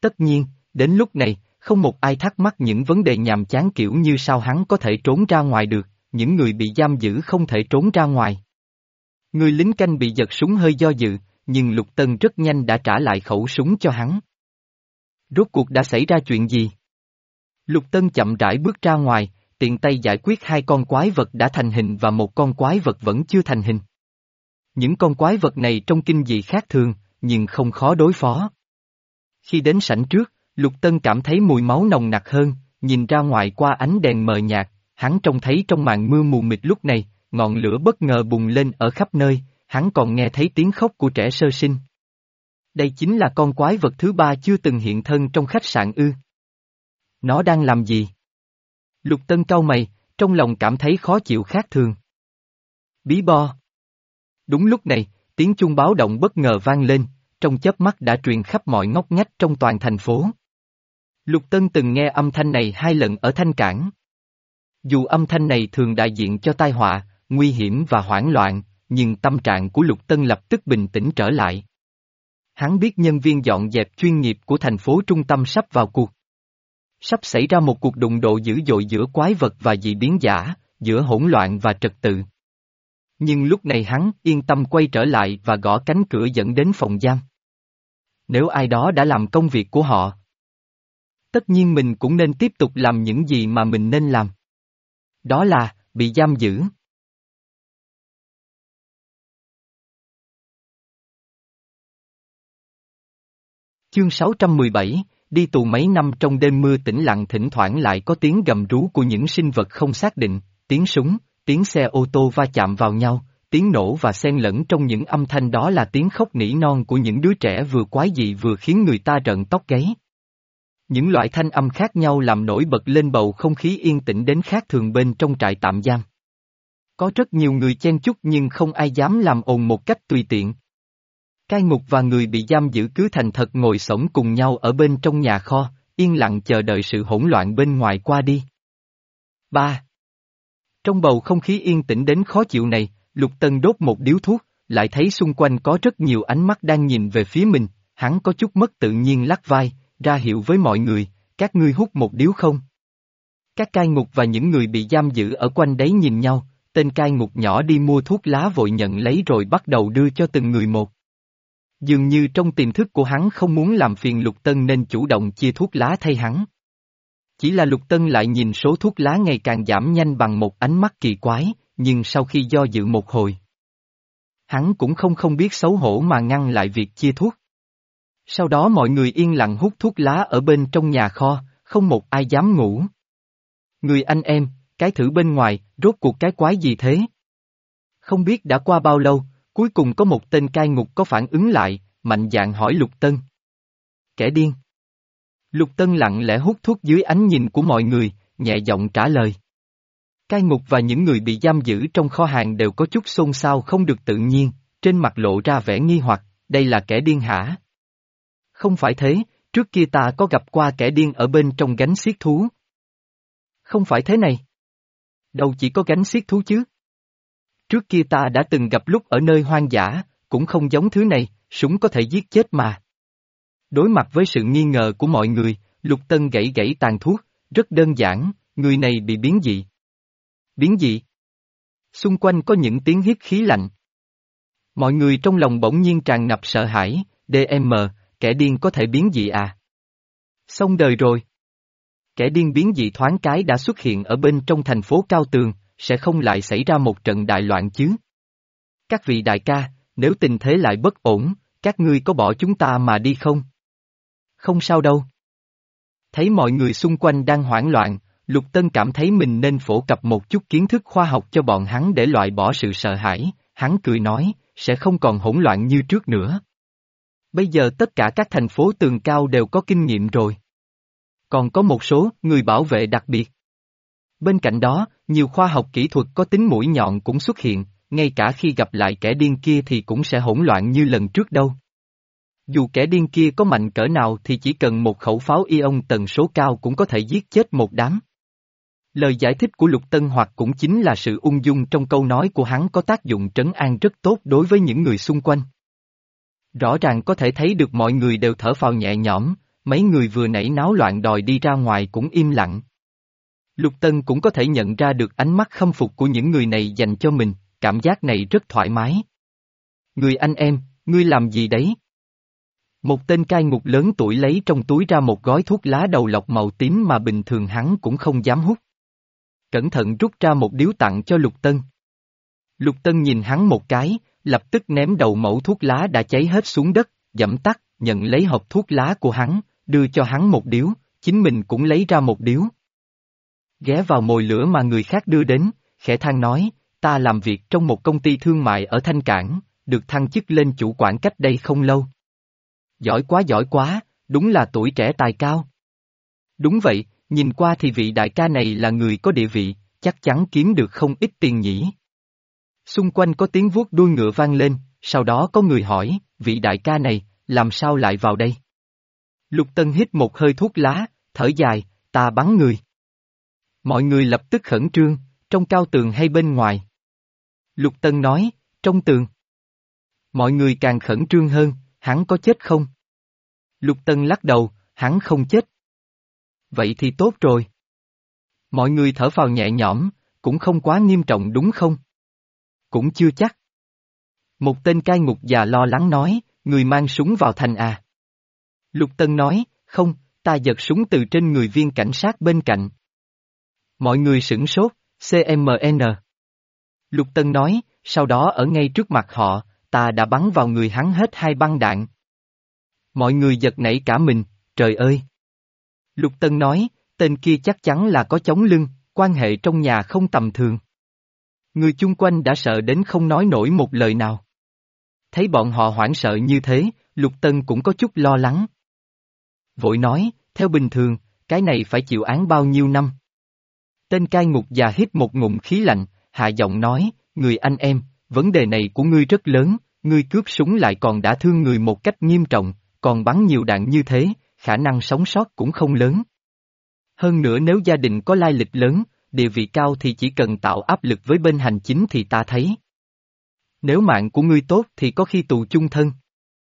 Tất nhiên, đến lúc này, không một ai thắc mắc những vấn đề nhàm chán kiểu như sao hắn có thể trốn ra ngoài được, những người bị giam giữ không thể trốn ra ngoài. Người lính canh bị giật súng hơi do dự, nhưng Lục Tân rất nhanh đã trả lại khẩu súng cho hắn. Rốt cuộc đã xảy ra chuyện gì? Lục Tân chậm rãi bước ra ngoài, tiện tay giải quyết hai con quái vật đã thành hình và một con quái vật vẫn chưa thành hình. Những con quái vật này trông kinh dị khác thường, nhưng không khó đối phó. Khi đến sảnh trước, Lục Tân cảm thấy mùi máu nồng nặc hơn, nhìn ra ngoài qua ánh đèn mờ nhạt, hắn trông thấy trong màn mưa mù mịt lúc này, ngọn lửa bất ngờ bùng lên ở khắp nơi, hắn còn nghe thấy tiếng khóc của trẻ sơ sinh. Đây chính là con quái vật thứ ba chưa từng hiện thân trong khách sạn ư. Nó đang làm gì? Lục Tân cau mày, trong lòng cảm thấy khó chịu khác thường. Bí bo. Đúng lúc này, tiếng chuông báo động bất ngờ vang lên, trong chớp mắt đã truyền khắp mọi ngóc ngách trong toàn thành phố. Lục Tân từng nghe âm thanh này hai lần ở Thanh Cảng. Dù âm thanh này thường đại diện cho tai họa, nguy hiểm và hoảng loạn, nhưng tâm trạng của Lục Tân lập tức bình tĩnh trở lại. Hắn biết nhân viên dọn dẹp chuyên nghiệp của thành phố trung tâm sắp vào cuộc. Sắp xảy ra một cuộc đụng độ dữ dội giữa quái vật và dị biến giả, giữa hỗn loạn và trật tự. Nhưng lúc này hắn yên tâm quay trở lại và gõ cánh cửa dẫn đến phòng giam. Nếu ai đó đã làm công việc của họ, tất nhiên mình cũng nên tiếp tục làm những gì mà mình nên làm. Đó là, bị giam giữ. Chương sáu trăm mười bảy, đi tù mấy năm. Trong đêm mưa tĩnh lặng thỉnh thoảng lại có tiếng gầm rú của những sinh vật không xác định, tiếng súng, tiếng xe ô tô va chạm vào nhau, tiếng nổ và xen lẫn trong những âm thanh đó là tiếng khóc nỉ non của những đứa trẻ vừa quái dị vừa khiến người ta rợn tóc gáy. Những loại thanh âm khác nhau làm nổi bật lên bầu không khí yên tĩnh đến khác thường bên trong trại tạm giam. Có rất nhiều người chen chúc nhưng không ai dám làm ồn một cách tùy tiện. Cai ngục và người bị giam giữ cứ thành thật ngồi xổm cùng nhau ở bên trong nhà kho, yên lặng chờ đợi sự hỗn loạn bên ngoài qua đi. ba. Trong bầu không khí yên tĩnh đến khó chịu này, Lục Tân đốt một điếu thuốc, lại thấy xung quanh có rất nhiều ánh mắt đang nhìn về phía mình, hắn có chút mất tự nhiên lắc vai, ra hiệu với mọi người, các ngươi hút một điếu không? Các cai ngục và những người bị giam giữ ở quanh đấy nhìn nhau, tên cai ngục nhỏ đi mua thuốc lá vội nhận lấy rồi bắt đầu đưa cho từng người một. Dường như trong tiềm thức của hắn không muốn làm phiền Lục Tân nên chủ động chia thuốc lá thay hắn. Chỉ là Lục Tân lại nhìn số thuốc lá ngày càng giảm nhanh bằng một ánh mắt kỳ quái, nhưng sau khi do dự một hồi, hắn cũng không không biết xấu hổ mà ngăn lại việc chia thuốc. Sau đó mọi người yên lặng hút thuốc lá ở bên trong nhà kho, không một ai dám ngủ. Người anh em, cái thử bên ngoài, rốt cuộc cái quái gì thế? Không biết đã qua bao lâu, cuối cùng có một tên cai ngục có phản ứng lại, mạnh dạn hỏi Lục Tân. Kẻ điên. Lục Tân lặng lẽ hút thuốc dưới ánh nhìn của mọi người, nhẹ giọng trả lời. Cai ngục và những người bị giam giữ trong kho hàng đều có chút xôn xao không được tự nhiên, trên mặt lộ ra vẻ nghi hoặc, đây là kẻ điên hả? Không phải thế, trước kia ta có gặp qua kẻ điên ở bên trong gánh xiết thú. Không phải thế này. Đâu chỉ có gánh xiết thú chứ. Trước kia ta đã từng gặp lúc ở nơi hoang dã, cũng không giống thứ này, súng có thể giết chết mà. Đối mặt với sự nghi ngờ của mọi người, Lục Tân gãy gãy tàn thuốc, rất đơn giản, người này bị biến dị. Biến dị? Xung quanh có những tiếng hít khí lạnh. Mọi người trong lòng bỗng nhiên tràn ngập sợ hãi, đê em, kẻ điên có thể biến dị à? Xong đời rồi. Kẻ điên biến dị thoáng cái đã xuất hiện ở bên trong thành phố Cao Tường, sẽ không lại xảy ra một trận đại loạn chứ? Các vị đại ca, nếu tình thế lại bất ổn, các ngươi có bỏ chúng ta mà đi không? Không sao đâu. Thấy mọi người xung quanh đang hoảng loạn, Lục Tân cảm thấy mình nên phổ cập một chút kiến thức khoa học cho bọn hắn để loại bỏ sự sợ hãi, hắn cười nói, sẽ không còn hỗn loạn như trước nữa. Bây giờ tất cả các thành phố tường cao đều có kinh nghiệm rồi. Còn có một số người bảo vệ đặc biệt. Bên cạnh đó, nhiều khoa học kỹ thuật có tính mũi nhọn cũng xuất hiện, ngay cả khi gặp lại kẻ điên kia thì cũng sẽ hỗn loạn như lần trước đâu. Dù kẻ điên kia có mạnh cỡ nào thì chỉ cần một khẩu pháo ion tần số cao cũng có thể giết chết một đám. Lời giải thích của Lục Tân hoặc cũng chính là sự ung dung trong câu nói của hắn có tác dụng trấn an rất tốt đối với những người xung quanh. Rõ ràng có thể thấy được mọi người đều thở phào nhẹ nhõm, mấy người vừa nãy náo loạn đòi đi ra ngoài cũng im lặng. Lục Tân cũng có thể nhận ra được ánh mắt khâm phục của những người này dành cho mình, cảm giác này rất thoải mái. Người anh em, ngươi làm gì đấy? Một tên cai ngục lớn tuổi lấy trong túi ra một gói thuốc lá đầu lọc màu tím mà bình thường hắn cũng không dám hút. Cẩn thận rút ra một điếu tặng cho Lục Tân. Lục Tân nhìn hắn một cái, lập tức ném đầu mẩu thuốc lá đã cháy hết xuống đất, giẫm tắt, nhận lấy hộp thuốc lá của hắn, đưa cho hắn một điếu, chính mình cũng lấy ra một điếu. Ghé vào mồi lửa mà người khác đưa đến, khẽ than nói, ta làm việc trong một công ty thương mại ở Thanh Cảng, được thăng chức lên chủ quản cách đây không lâu. Giỏi quá giỏi quá, đúng là tuổi trẻ tài cao. Đúng vậy, nhìn qua thì vị đại ca này là người có địa vị, chắc chắn kiếm được không ít tiền nhỉ. Xung quanh có tiếng vuốt đuôi ngựa vang lên, sau đó có người hỏi, vị đại ca này, làm sao lại vào đây? Lục Tân hít một hơi thuốc lá, thở dài, ta bắn người. Mọi người lập tức khẩn trương, trong cao tường hay bên ngoài? Lục Tân nói, trong tường. Mọi người càng khẩn trương hơn, hắn có chết không? Lục Tân lắc đầu, hắn không chết. Vậy thì tốt rồi. Mọi người thở phào nhẹ nhõm, cũng không quá nghiêm trọng đúng không? Cũng chưa chắc. Một tên cai ngục già lo lắng nói, người mang súng vào thành à? Lục Tân nói, không, ta giật súng từ trên người viên cảnh sát bên cạnh. Mọi người sửng sốt, xê em en. Lục Tân nói, sau đó ở ngay trước mặt họ, ta đã bắn vào người hắn hết hai băng đạn. Mọi người giật nảy cả mình, trời ơi! Lục Tân nói, tên kia chắc chắn là có chống lưng, quan hệ trong nhà không tầm thường. Người chung quanh đã sợ đến không nói nổi một lời nào. Thấy bọn họ hoảng sợ như thế, Lục Tân cũng có chút lo lắng. Vội nói, theo bình thường, cái này phải chịu án bao nhiêu năm? Tên cai ngục già hít một ngụm khí lạnh, hạ giọng nói, người anh em, vấn đề này của ngươi rất lớn, ngươi cướp súng lại còn đã thương người một cách nghiêm trọng, còn bắn nhiều đạn như thế, khả năng sống sót cũng không lớn. Hơn nữa nếu gia đình có lai lịch lớn, địa vị cao thì chỉ cần tạo áp lực với bên hành chính thì ta thấy. Nếu mạng của ngươi tốt thì có khi tù chung thân.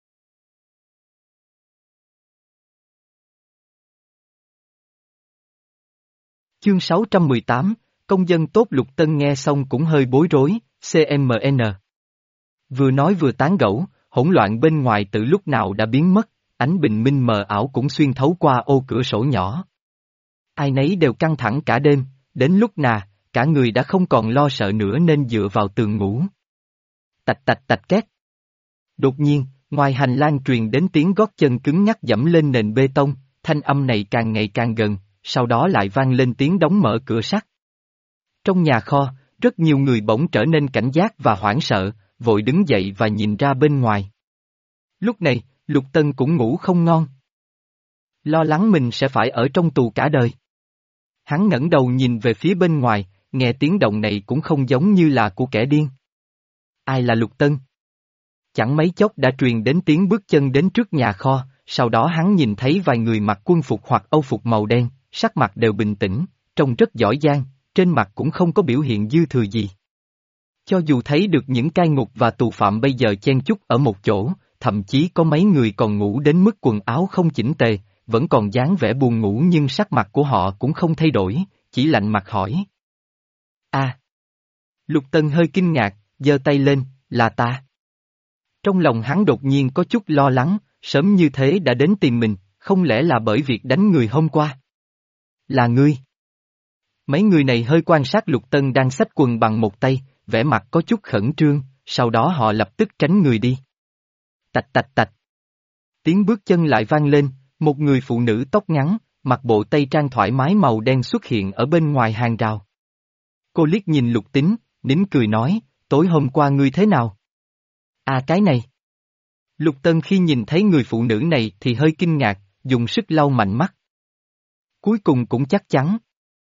Chương sáu trăm mười tám, công dân tốt. Lục Tân nghe xong cũng hơi bối rối, xê em en. Vừa nói vừa tán gẫu, hỗn loạn bên ngoài từ lúc nào đã biến mất, ánh bình minh mờ ảo cũng xuyên thấu qua ô cửa sổ nhỏ. Ai nấy đều căng thẳng cả đêm, đến lúc nà, cả người đã không còn lo sợ nữa nên dựa vào tường ngủ. Tạch tạch tạch két. Đột nhiên, ngoài hành lang truyền đến tiếng gót chân cứng nhắc dẫm lên nền bê tông, thanh âm này càng ngày càng gần, sau đó lại vang lên tiếng đóng mở cửa sắt. Trong nhà kho, rất nhiều người bỗng trở nên cảnh giác và hoảng sợ, vội đứng dậy và nhìn ra bên ngoài. Lúc này, Lục Tân cũng ngủ không ngon. Lo lắng mình sẽ phải ở trong tù cả đời. Hắn ngẩng đầu nhìn về phía bên ngoài, nghe tiếng động này cũng không giống như là của kẻ điên. Ai là Lục Tân? Chẳng mấy chốc đã truyền đến tiếng bước chân đến trước nhà kho, sau đó hắn nhìn thấy vài người mặc quân phục hoặc âu phục màu đen, sắc mặt đều bình tĩnh, trông rất giỏi giang, trên mặt cũng không có biểu hiện dư thừa gì. Cho dù thấy được những cai ngục và tù phạm bây giờ chen chúc ở một chỗ, thậm chí có mấy người còn ngủ đến mức quần áo không chỉnh tề, vẫn còn dáng vẻ buồn ngủ nhưng sắc mặt của họ cũng không thay đổi, chỉ lạnh mặt hỏi. À! Lục Tân hơi kinh ngạc, giơ tay lên, là ta. Trong lòng hắn đột nhiên có chút lo lắng, sớm như thế đã đến tìm mình, không lẽ là bởi việc đánh người hôm qua? Là ngươi. Mấy người này hơi quan sát Lục Tân đang xách quần bằng một tay, vẻ mặt có chút khẩn trương, sau đó họ lập tức tránh người đi. Tạch tạch tạch. Tiếng bước chân lại vang lên, một người phụ nữ tóc ngắn, mặc bộ tây trang thoải mái màu đen xuất hiện ở bên ngoài hàng rào. Cô liếc nhìn Lục Tính, nín cười nói, tối hôm qua ngươi thế nào? À cái này. Lục Tân khi nhìn thấy người phụ nữ này thì hơi kinh ngạc, dùng sức lau mạnh mắt. Cuối cùng cũng chắc chắn.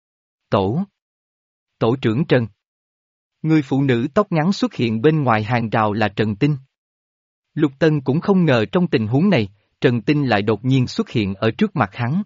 Tổ. Tổ trưởng Trần. Người phụ nữ tóc ngắn xuất hiện bên ngoài hàng rào là Trần Tinh. Lục Tân cũng không ngờ trong tình huống này, Trần Tinh lại đột nhiên xuất hiện ở trước mặt hắn.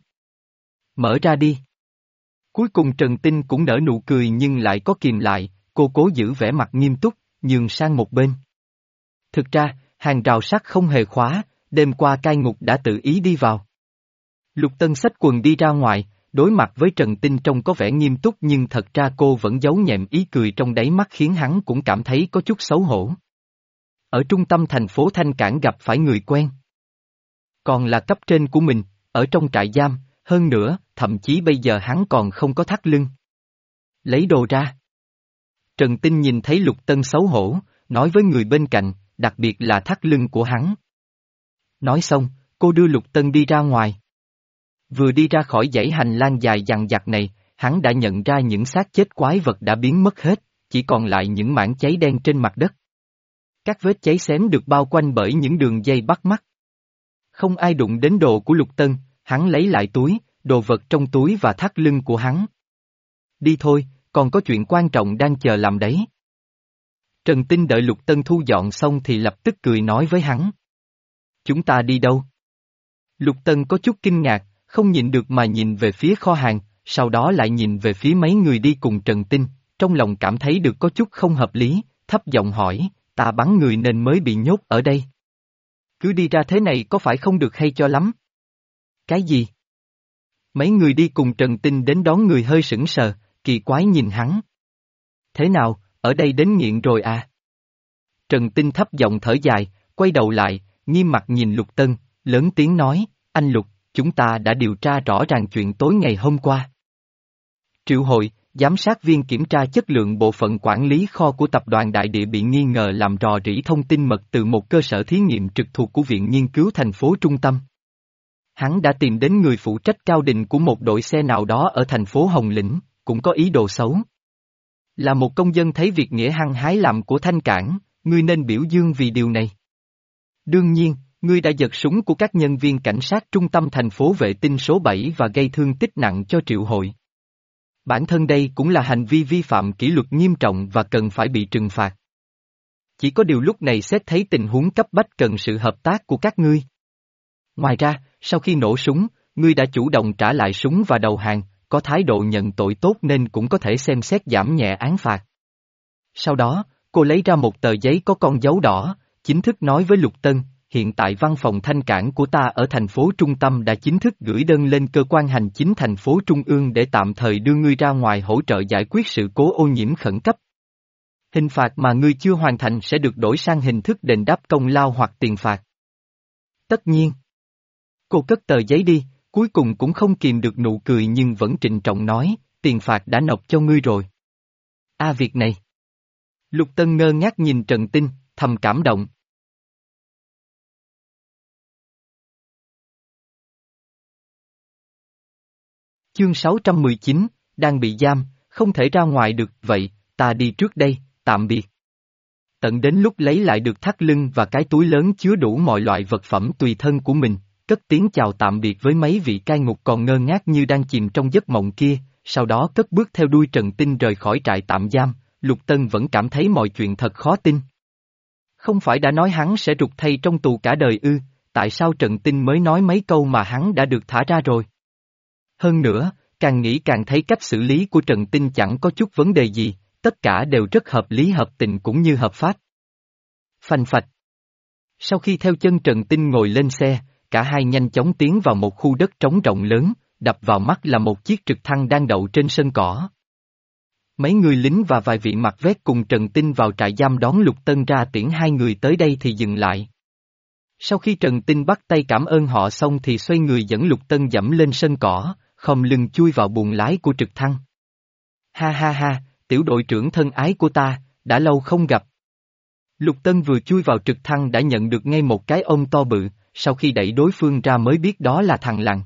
Mở ra đi. Cuối cùng Trần Tinh cũng nở nụ cười nhưng lại có kìm lại, cô cố giữ vẻ mặt nghiêm túc, nhường sang một bên. Thực ra, hàng rào sắt không hề khóa, đêm qua cai ngục đã tự ý đi vào. Lục Tân xách quần đi ra ngoài, đối mặt với Trần Tinh trông có vẻ nghiêm túc nhưng thật ra cô vẫn giấu nhẹm ý cười trong đáy mắt khiến hắn cũng cảm thấy có chút xấu hổ. Ở trung tâm thành phố Thanh Cảng gặp phải người quen. Còn là cấp trên của mình, ở trong trại giam, hơn nữa, thậm chí bây giờ hắn còn không có thắt lưng. Lấy đồ ra. Trần Tinh nhìn thấy Lục Tân xấu hổ, nói với người bên cạnh, đặc biệt là thắt lưng của hắn. Nói xong, cô đưa Lục Tân đi ra ngoài. Vừa đi ra khỏi dãy hành lang dài dằng dặc này, hắn đã nhận ra những xác chết quái vật đã biến mất hết, chỉ còn lại những mảng cháy đen trên mặt đất. Các vết cháy xém được bao quanh bởi những đường dây bắt mắt. Không ai đụng đến đồ của Lục Tân, hắn lấy lại túi, đồ vật trong túi và thắt lưng của hắn. Đi thôi, còn có chuyện quan trọng đang chờ làm đấy. Trần Tinh đợi Lục Tân thu dọn xong thì lập tức cười nói với hắn. Chúng ta đi đâu? Lục Tân có chút kinh ngạc, không nhịn được mà nhìn về phía kho hàng, sau đó lại nhìn về phía mấy người đi cùng Trần Tinh, trong lòng cảm thấy được có chút không hợp lý, thấp giọng hỏi, ta bắn người nên mới bị nhốt ở đây. Cứ đi ra thế này có phải không được hay cho lắm? Cái gì? Mấy người đi cùng Trần Tinh đến đón người hơi sững sờ, kỳ quái nhìn hắn. Thế nào, ở đây đến nghiện rồi à? Trần Tinh thấp giọng thở dài, quay đầu lại, nghiêm mặt nhìn Lục Tân, lớn tiếng nói, anh Lục, chúng ta đã điều tra rõ ràng chuyện tối ngày hôm qua. Triệu Hội, giám sát viên kiểm tra chất lượng bộ phận quản lý kho của tập đoàn Đại Địa bị nghi ngờ làm rò rỉ thông tin mật từ một cơ sở thí nghiệm trực thuộc của Viện Nghiên cứu thành phố Trung Tâm. Hắn đã tìm đến người phụ trách cao đình của một đội xe nào đó ở thành phố Hồng Lĩnh, cũng có ý đồ xấu. Là một công dân thấy việc nghĩa hăng hái làm của Thanh Cảng, ngươi nên biểu dương vì điều này. Đương nhiên, ngươi đã giật súng của các nhân viên cảnh sát trung tâm thành phố vệ tinh số bảy và gây thương tích nặng cho Triệu Hội. Bản thân đây cũng là hành vi vi phạm kỷ luật nghiêm trọng và cần phải bị trừng phạt. Chỉ có điều lúc này xét thấy tình huống cấp bách cần sự hợp tác của các ngươi. Ngoài ra, sau khi nổ súng, ngươi đã chủ động trả lại súng và đầu hàng, có thái độ nhận tội tốt nên cũng có thể xem xét giảm nhẹ án phạt. Sau đó, cô lấy ra một tờ giấy có con dấu đỏ, chính thức nói với Lục Tân, hiện tại văn phòng Thanh Cảng của ta ở thành phố Trung Tâm đã chính thức gửi đơn lên cơ quan hành chính thành phố Trung ương để tạm thời đưa ngươi ra ngoài hỗ trợ giải quyết sự cố ô nhiễm khẩn cấp. Hình phạt mà ngươi chưa hoàn thành sẽ được đổi sang hình thức đền đáp công lao hoặc tiền phạt. Tất nhiên. Cô cất tờ giấy đi, cuối cùng cũng không kìm được nụ cười nhưng vẫn trịnh trọng nói, tiền phạt đã nộp cho ngươi rồi. À việc này. Lục Tân ngơ ngác nhìn Trần Tinh, thầm cảm động. Chương sáu trăm mười chín, đang bị giam, không thể ra ngoài được, vậy, ta đi trước đây, tạm biệt. Tận đến lúc lấy lại được thắt lưng và cái túi lớn chứa đủ mọi loại vật phẩm tùy thân của mình, cất tiếng chào tạm biệt với mấy vị cai ngục còn ngơ ngác như đang chìm trong giấc mộng kia, sau đó cất bước theo đuôi Trần Tinh rời khỏi trại tạm giam, Lục Tân vẫn cảm thấy mọi chuyện thật khó tin. Không phải đã nói hắn sẽ rụt thây trong tù cả đời ư, tại sao Trần Tinh mới nói mấy câu mà hắn đã được thả ra rồi? Hơn nữa, càng nghĩ càng thấy cách xử lý của Trần Tinh chẳng có chút vấn đề gì, tất cả đều rất hợp lý hợp tình cũng như hợp pháp. Phanh phạch. Sau khi theo chân Trần Tinh ngồi lên xe, cả hai nhanh chóng tiến vào một khu đất trống rộng lớn, đập vào mắt là một chiếc trực thăng đang đậu trên sân cỏ. Mấy người lính và vài vị mặc vest cùng Trần Tinh vào trại giam đón Lục Tân ra tiễn hai người tới đây thì dừng lại. Sau khi Trần Tinh bắt tay cảm ơn họ xong thì xoay người dẫn Lục Tân dẫm lên sân cỏ, khom lưng chui vào buồng lái của trực thăng. Ha ha ha, tiểu đội trưởng thân ái của ta, đã lâu không gặp. Lục Tân vừa chui vào trực thăng đã nhận được ngay một cái ôm to bự, sau khi đẩy đối phương ra mới biết đó là thằng Lằn.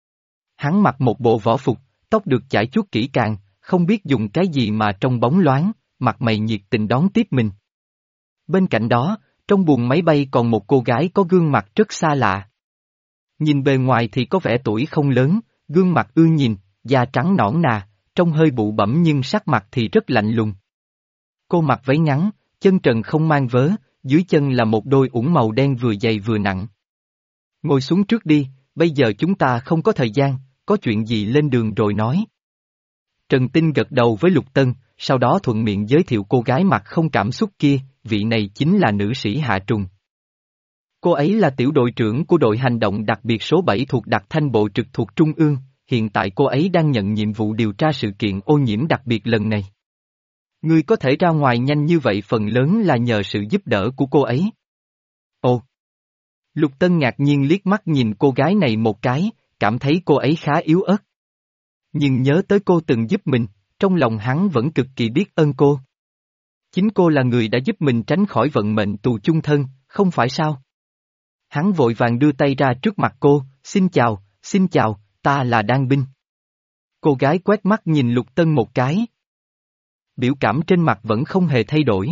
Hắn mặc một bộ võ phục, tóc được chải chuốt kỹ càng, không biết dùng cái gì mà trong bóng loáng, mặt mày nhiệt tình đón tiếp mình. Bên cạnh đó, trong buồng máy bay còn một cô gái có gương mặt rất xa lạ. Nhìn bề ngoài thì có vẻ tuổi không lớn, gương mặt ưa nhìn, da trắng nõn nà, trông hơi bụ bẫm nhưng sắc mặt thì rất lạnh lùng. Cô mặc váy ngắn, chân trần không mang vớ, dưới chân là một đôi ủng màu đen vừa dày vừa nặng. Ngồi xuống trước đi, bây giờ chúng ta không có thời gian, có chuyện gì lên đường rồi nói. Trần Tinh gật đầu với Lục Tân, sau đó thuận miệng giới thiệu cô gái mặt không cảm xúc kia, vị này chính là nữ sĩ Hạ Trùng. Cô ấy là tiểu đội trưởng của đội hành động đặc biệt số bảy thuộc đặc thanh bộ trực thuộc Trung ương, hiện tại cô ấy đang nhận nhiệm vụ điều tra sự kiện ô nhiễm đặc biệt lần này. Ngươi có thể ra ngoài nhanh như vậy phần lớn là nhờ sự giúp đỡ của cô ấy. Ồ! Lục Tân ngạc nhiên liếc mắt nhìn cô gái này một cái, cảm thấy cô ấy khá yếu ớt. Nhưng nhớ tới cô từng giúp mình, trong lòng hắn vẫn cực kỳ biết ơn cô. Chính cô là người đã giúp mình tránh khỏi vận mệnh tù chung thân, không phải sao? Hắn vội vàng đưa tay ra trước mặt cô, xin chào, xin chào, ta là Đan Binh. Cô gái quét mắt nhìn Lục Tân một cái. Biểu cảm trên mặt vẫn không hề thay đổi.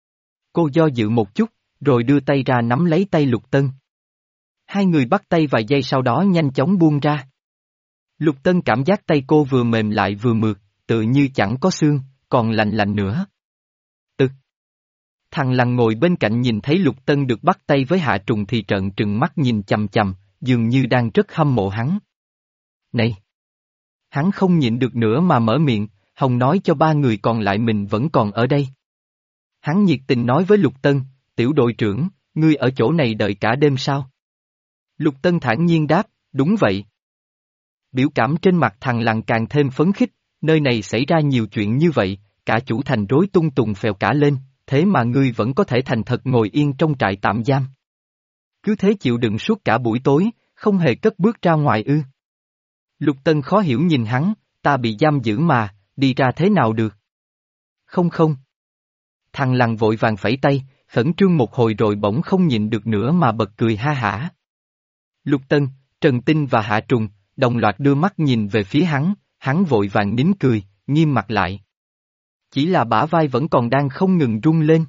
Cô do dự một chút, rồi đưa tay ra nắm lấy tay Lục Tân. Hai người bắt tay vài giây sau đó nhanh chóng buông ra. Lục Tân cảm giác tay cô vừa mềm lại vừa mượt, tự như chẳng có xương, còn lạnh lạnh nữa. Ực. Thằng Lằn ngồi bên cạnh nhìn thấy Lục Tân được bắt tay với Hạ Trùng thì trợn trừng mắt nhìn chằm chằm, dường như đang rất hâm mộ hắn. Này! Hắn không nhịn được nữa mà mở miệng, Hồng nói cho ba người còn lại mình vẫn còn ở đây. Hắn nhiệt tình nói với Lục Tân, tiểu đội trưởng, ngươi ở chỗ này đợi cả đêm sao? Lục Tân thản nhiên đáp, đúng vậy. Biểu cảm trên mặt thằng Lằn càng thêm phấn khích, nơi này xảy ra nhiều chuyện như vậy, cả chủ thành rối tung tùng phèo cả lên, thế mà ngươi vẫn có thể thành thật ngồi yên trong trại tạm giam. Cứ thế chịu đựng suốt cả buổi tối, không hề cất bước ra ngoài ư. Lục Tân khó hiểu nhìn hắn, ta bị giam giữ mà, đi ra thế nào được? Không không. Thằng Lằn vội vàng phẩy tay, khẩn trương một hồi rồi bỗng không nhịn được nữa mà bật cười ha hả. Lục Tân, Trần Tinh và Hạ Trùng, đồng loạt đưa mắt nhìn về phía hắn, hắn vội vàng nín cười, nghiêm mặt lại. Chỉ là bả vai vẫn còn đang không ngừng rung lên.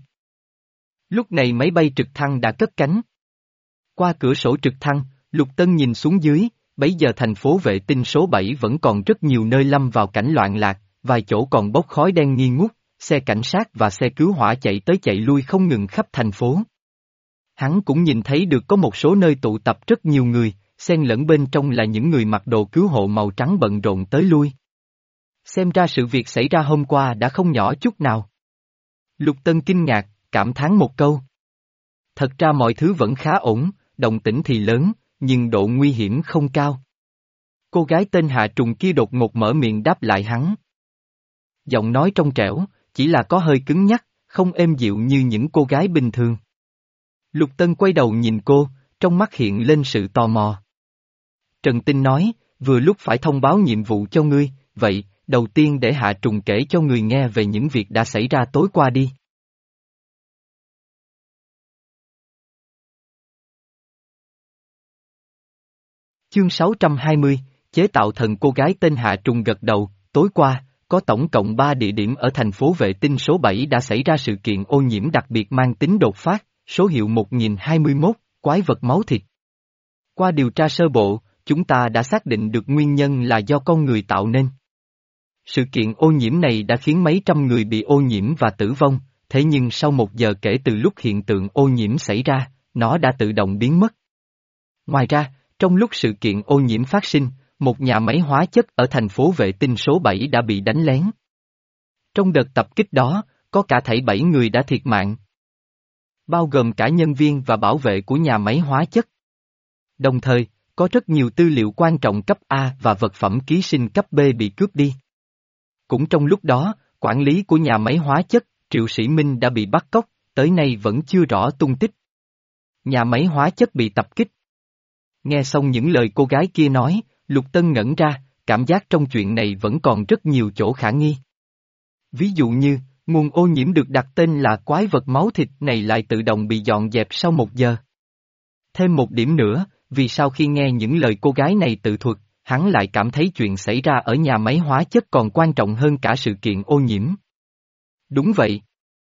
Lúc này máy bay trực thăng đã cất cánh. Qua cửa sổ trực thăng, Lục Tân nhìn xuống dưới, bấy giờ thành phố vệ tinh số bảy vẫn còn rất nhiều nơi lâm vào cảnh loạn lạc, vài chỗ còn bốc khói đen nghi ngút, xe cảnh sát và xe cứu hỏa chạy tới chạy lui không ngừng khắp thành phố. Hắn cũng nhìn thấy được có một số nơi tụ tập rất nhiều người, xen lẫn bên trong là những người mặc đồ cứu hộ màu trắng bận rộn tới lui. Xem ra sự việc xảy ra hôm qua đã không nhỏ chút nào. Lục Tân kinh ngạc, cảm thán một câu. Thật ra mọi thứ vẫn khá ổn, động tĩnh thì lớn, nhưng độ nguy hiểm không cao. Cô gái tên Hạ Trùng kia đột ngột mở miệng đáp lại hắn. Giọng nói trong trẻo, chỉ là có hơi cứng nhắc, không êm dịu như những cô gái bình thường. Lục Tân quay đầu nhìn cô, trong mắt hiện lên sự tò mò. Trần Tinh nói, vừa lúc phải thông báo nhiệm vụ cho ngươi, vậy, đầu tiên để Hạ Trùng kể cho người nghe về những việc đã xảy ra tối qua đi. Chương sáu trăm hai mươi, chế tạo thần cô gái tên Hạ Trùng gật đầu, tối qua, có tổng cộng ba địa điểm ở thành phố vệ tinh số bảy đã xảy ra sự kiện ô nhiễm đặc biệt mang tính đột phát, số hiệu một nghìn hai mươi mốt, quái vật máu thịt. Qua điều tra sơ bộ, chúng ta đã xác định được nguyên nhân là do con người tạo nên. Sự kiện ô nhiễm này đã khiến mấy trăm người bị ô nhiễm và tử vong, thế nhưng sau một giờ kể từ lúc hiện tượng ô nhiễm xảy ra, nó đã tự động biến mất. Ngoài ra, trong lúc sự kiện ô nhiễm phát sinh, một nhà máy hóa chất ở thành phố vệ tinh số bảy đã bị đánh lén. Trong đợt tập kích đó, có cả thảy bảy người đã thiệt mạng. Bao gồm cả nhân viên và bảo vệ của nhà máy hóa chất. Đồng thời, có rất nhiều tư liệu quan trọng cấp A và vật phẩm ký sinh cấp B bị cướp đi. Cũng trong lúc đó, quản lý của nhà máy hóa chất, Triệu Sĩ Minh đã bị bắt cóc, tới nay vẫn chưa rõ tung tích. Nhà máy hóa chất bị tập kích. Nghe xong những lời cô gái kia nói, Lục Tân ngẩn ra, cảm giác trong chuyện này vẫn còn rất nhiều chỗ khả nghi. Ví dụ như, nguồn ô nhiễm được đặt tên là quái vật máu thịt này lại tự động bị dọn dẹp sau một giờ. Thêm một điểm nữa, vì sau khi nghe những lời cô gái này tự thuật, hắn lại cảm thấy chuyện xảy ra ở nhà máy hóa chất còn quan trọng hơn cả sự kiện ô nhiễm. Đúng vậy.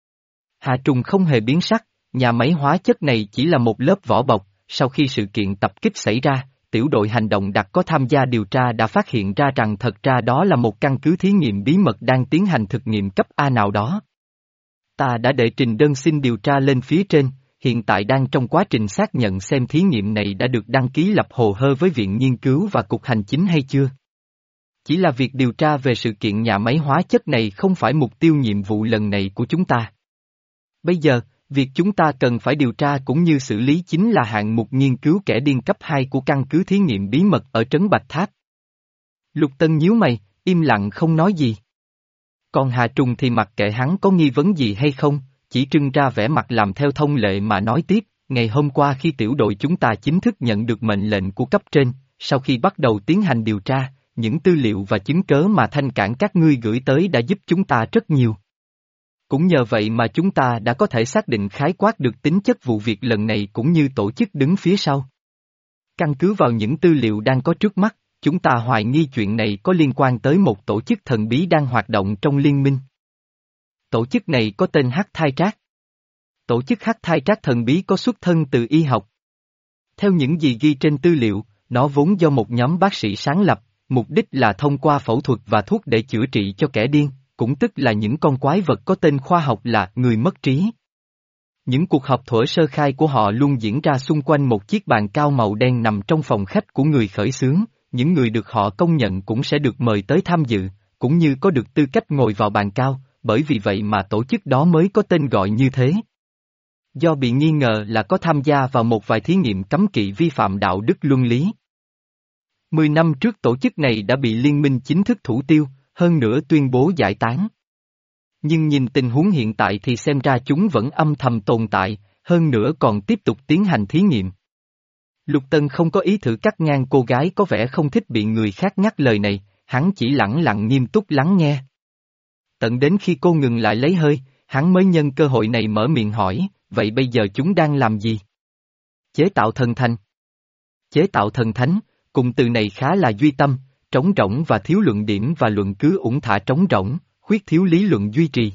Hà Trùng không hề biến sắc, nhà máy hóa chất này chỉ là một lớp vỏ bọc, sau khi sự kiện tập kích xảy ra, tiểu đội hành động đặc có tham gia điều tra đã phát hiện ra rằng thật ra đó là một căn cứ thí nghiệm bí mật đang tiến hành thực nghiệm cấp A nào đó. Ta đã đệ trình đơn xin điều tra lên phía trên, hiện tại đang trong quá trình xác nhận xem thí nghiệm này đã được đăng ký lập hồ sơ với Viện Nghiên cứu và Cục Hành chính hay chưa. Chỉ là việc điều tra về sự kiện nhà máy hóa chất này không phải mục tiêu nhiệm vụ lần này của chúng ta. Bây giờ, Việc chúng ta cần phải điều tra cũng như xử lý chính là hạng mục nghiên cứu kẻ điên cấp hai của căn cứ thí nghiệm bí mật ở Trấn Bạch Tháp. Lục Tân nhíu mày, im lặng không nói gì. Còn Hà Trùng thì mặc kệ hắn có nghi vấn gì hay không, chỉ trưng ra vẻ mặt làm theo thông lệ mà nói tiếp, ngày hôm qua khi tiểu đội chúng ta chính thức nhận được mệnh lệnh của cấp trên, sau khi bắt đầu tiến hành điều tra, những tư liệu và chứng cớ mà thanh cảng các ngươi gửi tới đã giúp chúng ta rất nhiều. Cũng nhờ vậy mà chúng ta đã có thể xác định khái quát được tính chất vụ việc lần này cũng như tổ chức đứng phía sau. Căn cứ vào những tư liệu đang có trước mắt, chúng ta hoài nghi chuyện này có liên quan tới một tổ chức thần bí đang hoạt động trong liên minh. Tổ chức này có tên Hắc Thai Trác. Tổ chức Hắc Thai Trác thần bí có xuất thân từ y học. Theo những gì ghi trên tư liệu, nó vốn do một nhóm bác sĩ sáng lập, mục đích là thông qua phẫu thuật và thuốc để chữa trị cho kẻ điên, cũng tức là những con quái vật có tên khoa học là người mất trí. Những cuộc họp thuở sơ khai của họ luôn diễn ra xung quanh một chiếc bàn cao màu đen nằm trong phòng khách của người khởi xướng, những người được họ công nhận cũng sẽ được mời tới tham dự, cũng như có được tư cách ngồi vào bàn cao, bởi vì vậy mà tổ chức đó mới có tên gọi như thế. Do bị nghi ngờ là có tham gia vào một vài thí nghiệm cấm kỵ vi phạm đạo đức luân lý. Mười năm trước tổ chức này đã bị liên minh chính thức thủ tiêu, hơn nữa tuyên bố giải tán. Nhưng nhìn tình huống hiện tại thì xem ra chúng vẫn âm thầm tồn tại, hơn nữa còn tiếp tục tiến hành thí nghiệm. Lục Tân không có ý thử cắt ngang cô gái có vẻ không thích bị người khác nhắc lời này, hắn chỉ lẳng lặng nghiêm túc lắng nghe. Tận đến khi cô ngừng lại lấy hơi, hắn mới nhân cơ hội này mở miệng hỏi, vậy bây giờ chúng đang làm gì? Chế tạo thần thánh. Chế tạo thần thánh, cùng từ này khá là duy tâm, trống rỗng và thiếu luận điểm và luận cứ ủng thả trống rỗng, khuyết thiếu lý luận duy trì.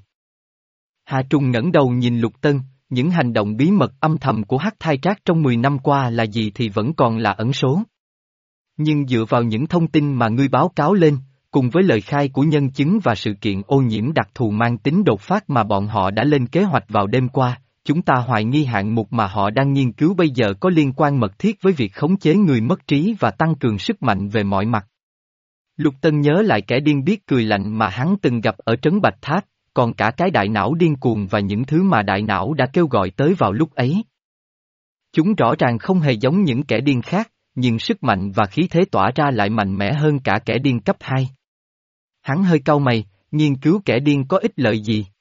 Hà Trung ngẩng đầu nhìn Lục Tân, những hành động bí mật âm thầm của Hắc Thai Trác trong mười năm qua là gì thì vẫn còn là ẩn số. Nhưng dựa vào những thông tin mà ngươi báo cáo lên, cùng với lời khai của nhân chứng và sự kiện ô nhiễm đặc thù mang tính đột phát mà bọn họ đã lên kế hoạch vào đêm qua, chúng ta hoài nghi hạng mục mà họ đang nghiên cứu bây giờ có liên quan mật thiết với việc khống chế người mất trí và tăng cường sức mạnh về mọi mặt. Lục Tân nhớ lại kẻ điên biết cười lạnh mà hắn từng gặp ở Trấn Bạch Tháp, còn cả cái đại não điên cuồng và những thứ mà đại não đã kêu gọi tới vào lúc ấy. Chúng rõ ràng không hề giống những kẻ điên khác, nhưng sức mạnh và khí thế tỏa ra lại mạnh mẽ hơn cả kẻ điên cấp hai. Hắn hơi cau mày, nghiên cứu kẻ điên có ích lợi gì?